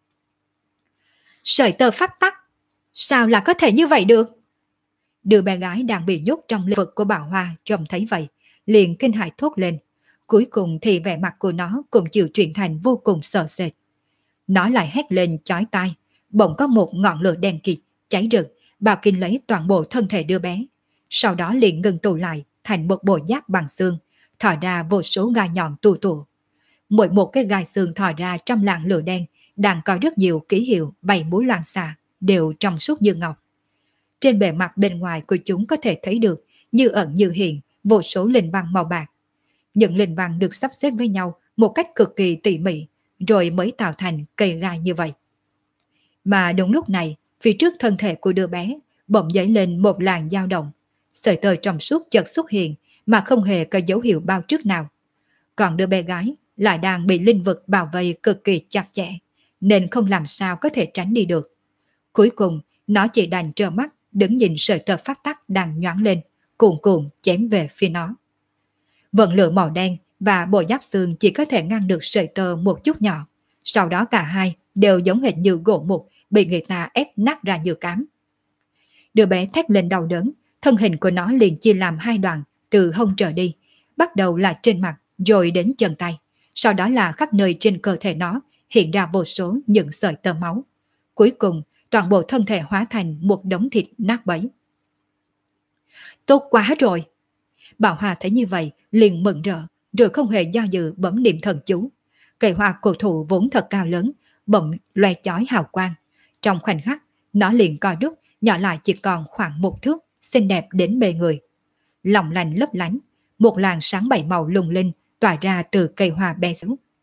Sợi tơ pháp tắc, sao là có thể như vậy được? Đứa bé gái đang bị nhốt trong lĩnh vực của Bảo Hoa trông thấy vậy, liền kinh hãi thốt lên. Cuối cùng thì vẻ mặt của nó cũng chịu chuyển thành vô cùng sợ sệt. Nó lại hét lên chói tai, bỗng có một ngọn lửa đen kịt cháy rực bao kín lấy toàn bộ thân thể đứa bé. Sau đó liền ngừng tụ lại thành một bộ giáp bằng xương, thò ra vô số gai nhọn tù tụ. Mỗi một cái gai xương thò ra trong làn lửa đen đang có rất nhiều ký hiệu bảy múi loạn xạ, đều trong suốt như ngọc. Trên bề mặt bên ngoài của chúng có thể thấy được như ẩn như hiện vô số linh văn màu bạc. Những linh văn được sắp xếp với nhau một cách cực kỳ tỉ mỉ, rồi mới tạo thành cây gai như vậy. Mà đúng lúc này, phía trước thân thể của đứa bé bỗng dấy lên một làn dao động. Sợi tơ trong suốt chợt xuất hiện mà không hề có dấu hiệu bao trước nào. Còn đứa bé gái lại đang bị linh vực bao vây cực kỳ chặt chẽ, nên không làm sao có thể tránh đi được. Cuối cùng, nó chỉ đành trơ mắt đứng nhìn sợi tơ pháp tắc đang nhoáng lên, cuồn cuộn chém về phía nó. Vận lửa màu đen và bộ giáp xương chỉ có thể ngăn được sợi tơ một chút nhỏ, sau đó cả hai đều giống hệt như gỗ mục bị người ta ép nát ra như cám. Đứa bé thét lên đau đớn, thân hình của nó liền chia làm hai đoạn từ hông trở đi, bắt đầu là trên mặt rồi đến chân tay, sau đó là khắp nơi trên cơ thể nó hiện ra vô số những sợi tơ máu. Cuối cùng, toàn bộ thân thể hóa thành một đống thịt nát bấy. Tốt quá rồi! Bảo Hoa thấy như vậy liền mừng rỡ, rồi không hề do dự bấm niệm thần chú. Cây hoa cổ thụ vốn thật cao lớn, bỗng loe chói hào quang. Trong khoảnh khắc, nó liền co đúc, nhỏ lại chỉ còn khoảng một thước, xinh đẹp đến mê người. Lòng lành lấp lánh, một làn sáng bảy màu lung linh tỏa ra từ cây hoa bé xíu.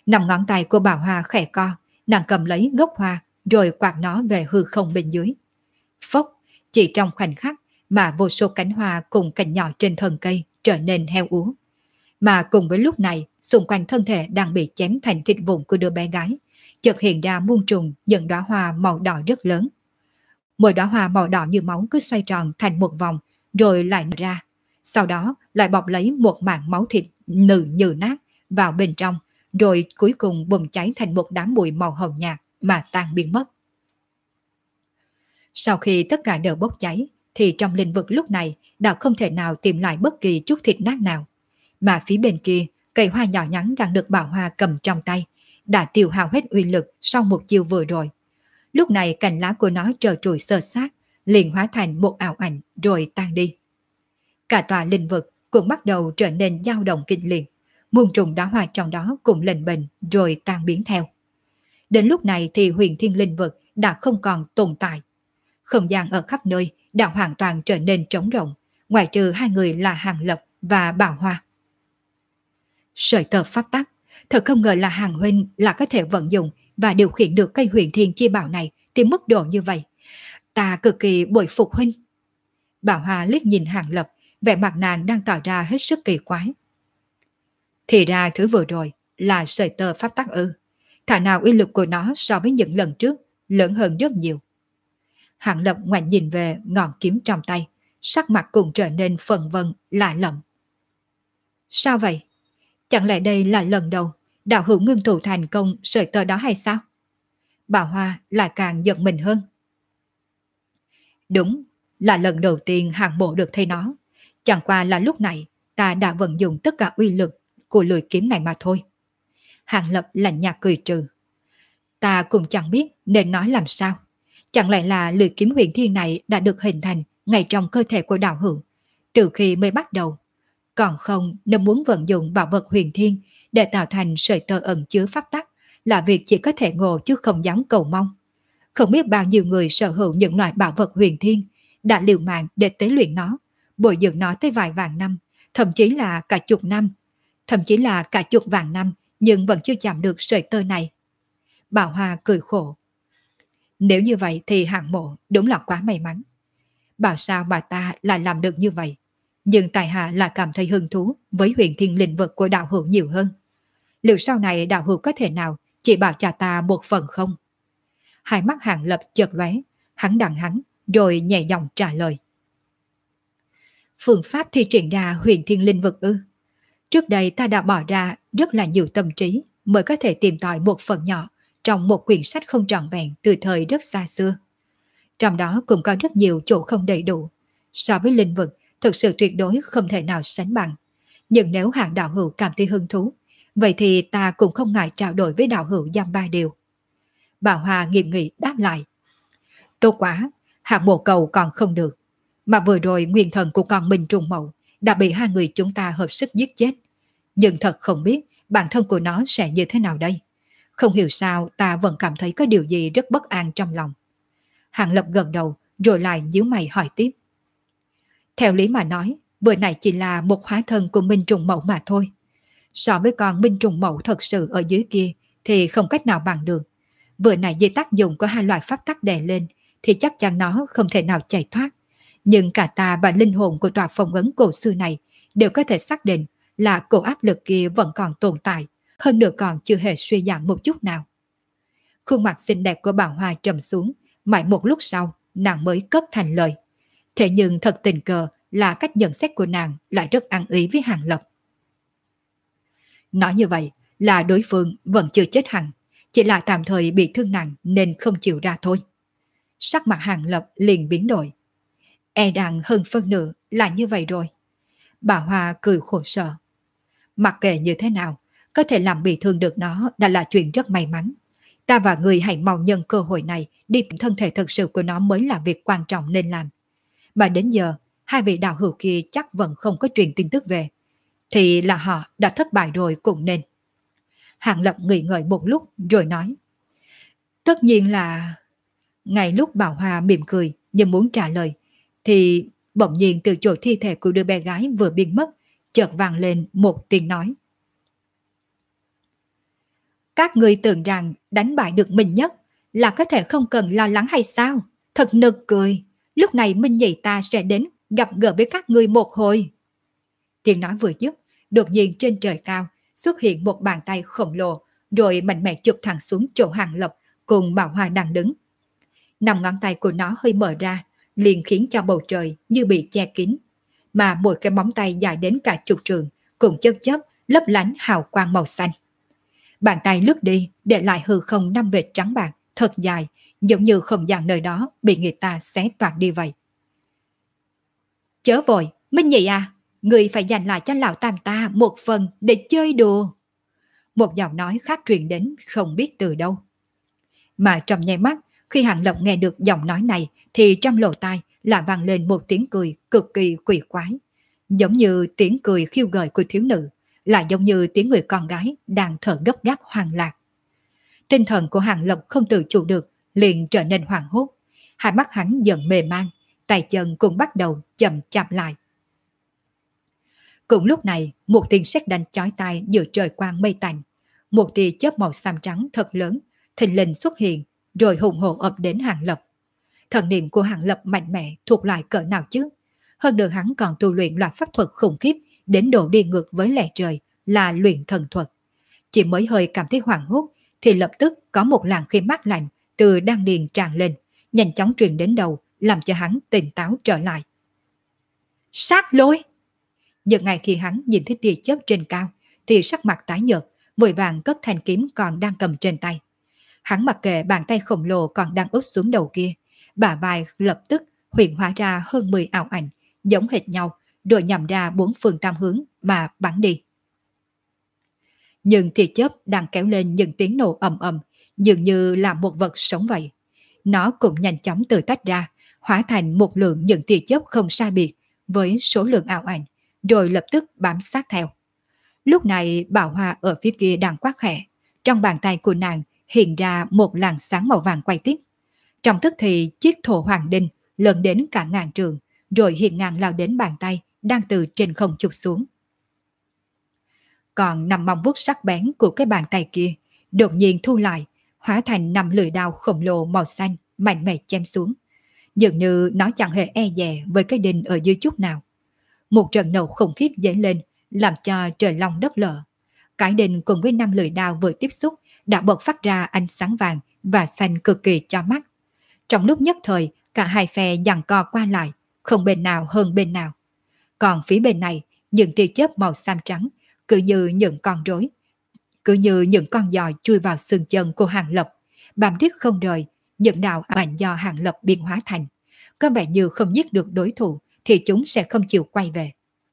Nằm ngón tay của Bảo Hoa khẽ co, nàng cầm lấy gốc hoa rồi quạt nó về hư không bên dưới. Phốc, chỉ trong khoảnh khắc mà vô số cánh hoa cùng cành nhỏ trên thân cây trở nên heo úa. Mà cùng với lúc này, xung quanh thân thể đang bị chém thành thịt vụn của đứa bé gái, chợt hiện ra muôn trùng những đóa hoa màu đỏ rất lớn. Mỗi đóa hoa màu đỏ như máu cứ xoay tròn thành một vòng rồi lại nở ra, sau đó lại bọc lấy một mảng máu thịt nừ nhừ nát vào bên trong, rồi cuối cùng bùng cháy thành một đám bụi màu hồng nhạt mà tan biến mất. Sau khi tất cả đều bốc cháy, thì trong lĩnh vực lúc này đã không thể nào tìm lại bất kỳ chút thịt nát nào. Mà phía bên kia, cây hoa nhỏ nhắn đang được Bảo Hoa cầm trong tay, đã tiêu hao hết uy lực sau một chiêu vừa rồi. Lúc này cành lá của nó trơ trụi xơ xác, liền hóa thành một ảo ảnh rồi tan đi. Cả tòa lĩnh vực cũng bắt đầu trở nên dao động kinh liệt, muôn trùng đóa hoa trong đó cũng lềnh bềnh rồi tan biến theo. Đến lúc này thì huyền thiên lĩnh vực đã không còn tồn tại. Không gian ở khắp nơi đã hoàn toàn trở nên trống rỗng, ngoại trừ hai người là Hàng Lập và Bảo Hoa. Sợi tơ pháp tắc, thật không ngờ là Hàng huynh là có thể vận dụng và điều khiển được cây huyền thiên chi bảo này tới mức độ như vậy. Ta cực kỳ bội phục huynh. Bảo Hoa liếc nhìn Hàng Lập, vẻ mặt nàng đang tỏ ra hết sức kỳ quái. Thì ra thứ vừa rồi là sợi tơ pháp tắc ư? Thà nào uy lực của nó so với những lần trước lớn hơn rất nhiều. Hàng Lập ngoảnh nhìn về ngọn kiếm trong tay, sắc mặt cũng trở nên phần vân lạ lẫm. Sao vậy? Chẳng lẽ đây là lần đầu đạo hữu ngưng tụ thành công sợi tơ đó hay sao? Bảo Hoa lại càng giận mình hơn. Đúng, là lần đầu tiên Hàng bộ được thấy nó. Chẳng qua là lúc này ta đã vận dụng tất cả uy lực của lưỡi kiếm này mà thôi. Hàng Lập lạnh nhạt cười trừ. Ta cũng chẳng biết nên nói làm sao. Chẳng lẽ là lưỡi kiếm huyền thiên này đã được hình thành ngay trong cơ thể của đạo hữu từ khi mới bắt đầu. Còn không, nếu muốn vận dụng bảo vật huyền thiên để tạo thành sợi tơ ẩn chứa pháp tắc là việc chỉ có thể ngộ chứ không dám cầu mong. Không biết bao nhiêu người sở hữu những loại bảo vật huyền thiên đã liều mạng để tế luyện nó, bồi dưỡng nó tới vài vạn năm, thậm chí là cả chục năm, thậm chí là cả chục vạn năm, nhưng vẫn chưa chạm được sợi tơ này. Bảo Hoa cười khổ. Nếu như vậy thì hạng mộ đúng là quá may mắn. Bảo sao bà ta lại làm được như vậy? Nhưng tại hạ là cảm thấy hứng thú với huyền thiên lĩnh vực của đạo hữu nhiều hơn. Liệu sau này đạo hữu có thể nào chỉ bảo cha ta một phần không? Hai mắt Hàng Lập chợt lóe, hắn đằng hắn, rồi nhẹ giọng trả lời. Phương pháp thi triển ra huyền thiên linh vực ư? Trước đây ta đã bỏ ra rất là nhiều tâm trí mới có thể tìm tòi một phần nhỏ trong một quyển sách không trọn vẹn từ thời rất xa xưa. Trong đó cũng có rất nhiều chỗ không đầy đủ. So với linh vực, thực sự tuyệt đối không thể nào sánh bằng. Nhưng nếu hạng đạo hữu cảm thấy hứng thú, vậy thì ta cũng không ngại trao đổi với đạo hữu dăm ba điều. Bảo Hoa nghiêm nghị đáp lại. Tốt quá, hạng bộ cầu còn không được. Mà vừa rồi nguyên thần của con Minh Trùng Mậu đã bị hai người chúng ta hợp sức giết chết. Nhưng thật không biết bản thân của nó sẽ như thế nào đây. Không hiểu sao ta vẫn cảm thấy có điều gì rất bất an trong lòng. Hàng Lập gật đầu rồi lại nhíu mày hỏi tiếp. Theo lý mà nói, vừa này chỉ là một hóa thân của Minh Trùng Mậu mà thôi. So với con Minh Trùng Mậu thật sự ở dưới kia thì không cách nào bằng được. Vừa này dưới tác dụng của hai loại pháp tắc đè lên thì chắc chắn nó không thể nào chạy thoát. Nhưng cả ta và linh hồn của tòa phong ấn cổ xưa này đều có thể xác định là cổ áp lực kia vẫn còn tồn tại, hơn nữa còn chưa hề suy giảm một chút nào. Khuôn mặt xinh đẹp của Bảo Hoa trầm xuống, mãi một lúc sau nàng mới cất thành lời. Thế nhưng thật tình cờ là cách nhận xét của nàng lại rất ăn ý với Hàng Lập. Nói như vậy là đối phương vẫn chưa chết hẳn, chỉ là tạm thời bị thương nặng nên không chịu ra thôi. Sắc mặt Hàng Lập liền biến đổi. E rằng hơn phân nửa là như vậy rồi. Bà Hoa cười khổ sở. Mặc kệ như thế nào, có thể làm bị thương được nó đã là chuyện rất may mắn. Ta và người hãy mau nhân cơ hội này đi tìm thân thể thực sự của nó mới là việc quan trọng nên làm. Mà đến giờ, hai vị đạo hữu kia chắc vẫn không có truyền tin tức về. Thì là họ đã thất bại rồi cũng nên. Hàng Lập nghĩ ngợi một lúc rồi nói. Tất nhiên là... Ngay lúc Bảo Hoa mỉm cười nhưng muốn trả lời, thì bỗng nhiên từ chỗ thi thể của đứa bé gái vừa biến mất, chợt vang lên một tiếng nói. Các người tưởng rằng đánh bại được Minh Nhất là có thể không cần lo lắng hay sao? Thật nực cười. Lúc này Minh Nhị ta sẽ đến gặp gỡ với các ngươi một hồi. Tiếng nói vừa dứt, đột nhiên trên trời cao xuất hiện một bàn tay khổng lồ, rồi mạnh mẽ chụp thẳng xuống chỗ Hàng Lập cùng Bảo Hoa đang đứng. Năm ngón tay của nó hơi mở ra, liền khiến cho bầu trời như bị che kín, mà mỗi cái móng tay dài đến cả chục trường cũng chớp chớp lấp lánh hào quang màu xanh. Bàn tay lướt đi, để lại hư không 5 vệt trắng bạc thật dài, giống như không gian nơi đó bị người ta xé toạc đi vậy. Chớ vội, Minh Nhị à, người phải dành lại cho lão tam ta một phần để chơi đùa. Một giọng nói khác truyền đến không biết từ đâu. Mà trong nháy mắt, khi Hàng Lập nghe được giọng nói này thì trong lỗ tai lại vang lên một tiếng cười cực kỳ quỷ quái, giống như tiếng cười khiêu gợi của thiếu nữ, lại giống như tiếng người con gái đang thở gấp gáp hoang lạc. Tinh thần của Hàng Lập không tự chủ được, liền trở nên hoảng hốt, hai mắt hắn dần mê man, tay chân cũng bắt đầu chậm chạp lại. Cũng lúc này, một tiếng sét đánh chói tai giữa trời quang mây tạnh, một tia chớp màu xám trắng thật lớn thình lình xuất hiện, rồi hùng hổ ập đến Hàng Lập. Thần niệm của Hàng Lập mạnh mẽ thuộc lại cỡ nào chứ? Hơn nữa hắn còn tu luyện loại pháp thuật khủng khiếp đến độ đi ngược với lẽ trời là luyện thần thuật. Chỉ mới hơi cảm thấy hoảng hốt thì lập tức có một làn khí mát lạnh từ đan điền tràn lên, nhanh chóng truyền đến đầu, làm cho hắn tỉnh táo trở lại. Sát lôi! Nhưng ngay khi hắn nhìn thấy tia chớp trên cao thì sắc mặt tái nhợt, vội vàng cất thanh kiếm còn đang cầm trên tay. Hắn mặc kệ bàn tay khổng lồ còn đang úp xuống đầu kia, bả vai lập tức hiện hóa ra hơn 10 ảo ảnh giống hệt nhau, rồi nhằm ra 4 phương tam hướng mà bắn đi. Nhưng tia chớp đang kéo lên những tiếng nổ ầm ầm, dường như là một vật sống vậy. Nó cũng nhanh chóng tự tách ra, hóa thành một lượng những tia chớp không sai biệt với số lượng ảo ảnh, rồi lập tức bám sát theo. Lúc này Bảo Hoa ở phía kia đang quát khẽ, trong bàn tay của nàng hiện ra một làn sáng màu vàng quay tiếp. Trong tức thì chiếc thổ hoàng đinh lớn đến cả ngàn trường, rồi hiện ngang lao đến bàn tay đang từ trên không chụp xuống. Còn nằm móng vuốt sắc bén của cái bàn tay kia đột nhiên thu lại, hóa thành 5 lưỡi đao khổng lồ màu xanh mạnh mẽ chém xuống, dường như nó chẳng hề e dè với cái đinh ở dưới chút nào. Một trận nổ khủng khiếp dấy lên, làm cho trời long đất lở. Cái đinh cùng với 5 lưỡi đao vừa tiếp xúc đã bộc phát ra ánh sáng vàng và xanh cực kỳ chói mắt. Trong lúc nhất thời, cả hai phe giằng co qua lại, không bên nào hơn bên nào. Còn phía bên này, những tia chớp màu xám trắng cứ như những con giòi chui vào xương chân của Hàng Lập, bám riết không rời. Những đạo ảnh do Hàng Lập biến hóa thành, có vẻ như không giết được đối thủ thì chúng sẽ không chịu quay về.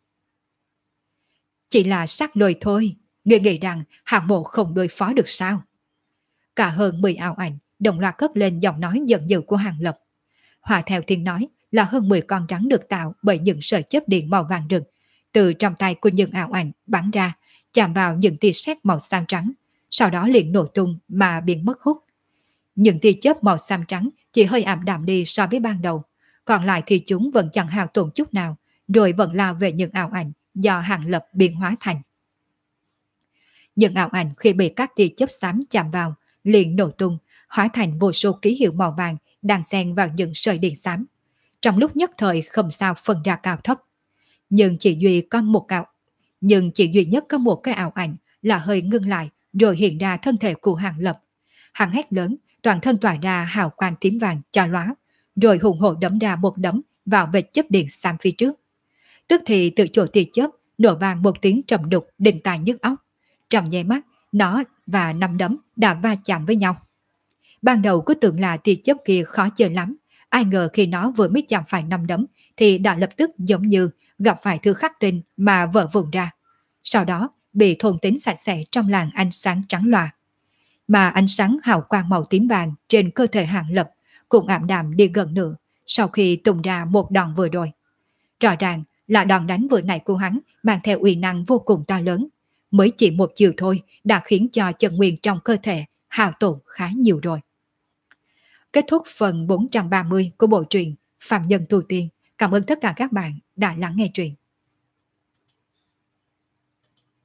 Chỉ là sát lôi thôi, ngươi nghĩ rằng Hàng Mộ không đối phó được sao? Cả hơn 10 ảo ảnh đồng loạt cất lên giọng nói giận dữ của Hàng Lập. Hòa theo tiếng nói là hơn 10 con rắn được tạo bởi những sợi chớp điện màu vàng rực, từ trong tay của những ảo ảnh bắn ra, chạm vào những tia sét màu xám trắng, sau đó liền nổ tung mà biến mất hút. Những tia chớp màu xám trắng chỉ hơi ảm đạm đi so với ban đầu, còn lại thì chúng vẫn chẳng hao tổn chút nào, rồi vẫn lao về những ảo ảnh do Hàng Lập biến hóa thành. Những ảo ảnh khi bị các tia chớp xám chạm vào liền nổ tung, hóa thành vô số ký hiệu màu vàng đang xen vào những sợi điện xám. Trong lúc nhất thời không sao phân ra cao thấp. Nhưng chỉ duy nhất có một cái ảo ảnh là hơi ngưng lại, rồi hiện ra thân thể của Hàng Lập. Hắn hét lớn, toàn thân tỏa ra hào quang tím vàng chói lóa, rồi hùng hổ đấm ra một đấm vào vệt chớp điện xám phía trước. Tức thì từ chỗ tia chớp nổ vang một tiếng trầm đục đinh tai nhức óc. Trong nháy mắt, nó và 5 đấm đã va chạm với nhau. Ban đầu cứ tưởng là tia chớp kia khó chơi lắm, ai ngờ khi nó vừa mới chạm phải 5 đấm thì đã lập tức giống như gặp phải thứ khắc tinh mà vỡ vụn ra. Sau đó bị thôn tính sạch sẽ trong làn ánh sáng trắng loà. Mà ánh sáng hào quang màu tím vàng trên cơ thể Hàng Lập cũng ảm đạm đi gần nửa sau khi tung ra một đòn vừa rồi. Rõ ràng là đòn đánh vừa nãy của hắn mang theo uy năng vô cùng to lớn, mới chỉ một chiều thôi đã khiến cho chân nguyên trong cơ thể hao tổn khá nhiều rồi. Kết thúc phần 430 của bộ truyện Phàm Nhân Tu Tiên. Cảm ơn tất cả các bạn đã lắng nghe truyện.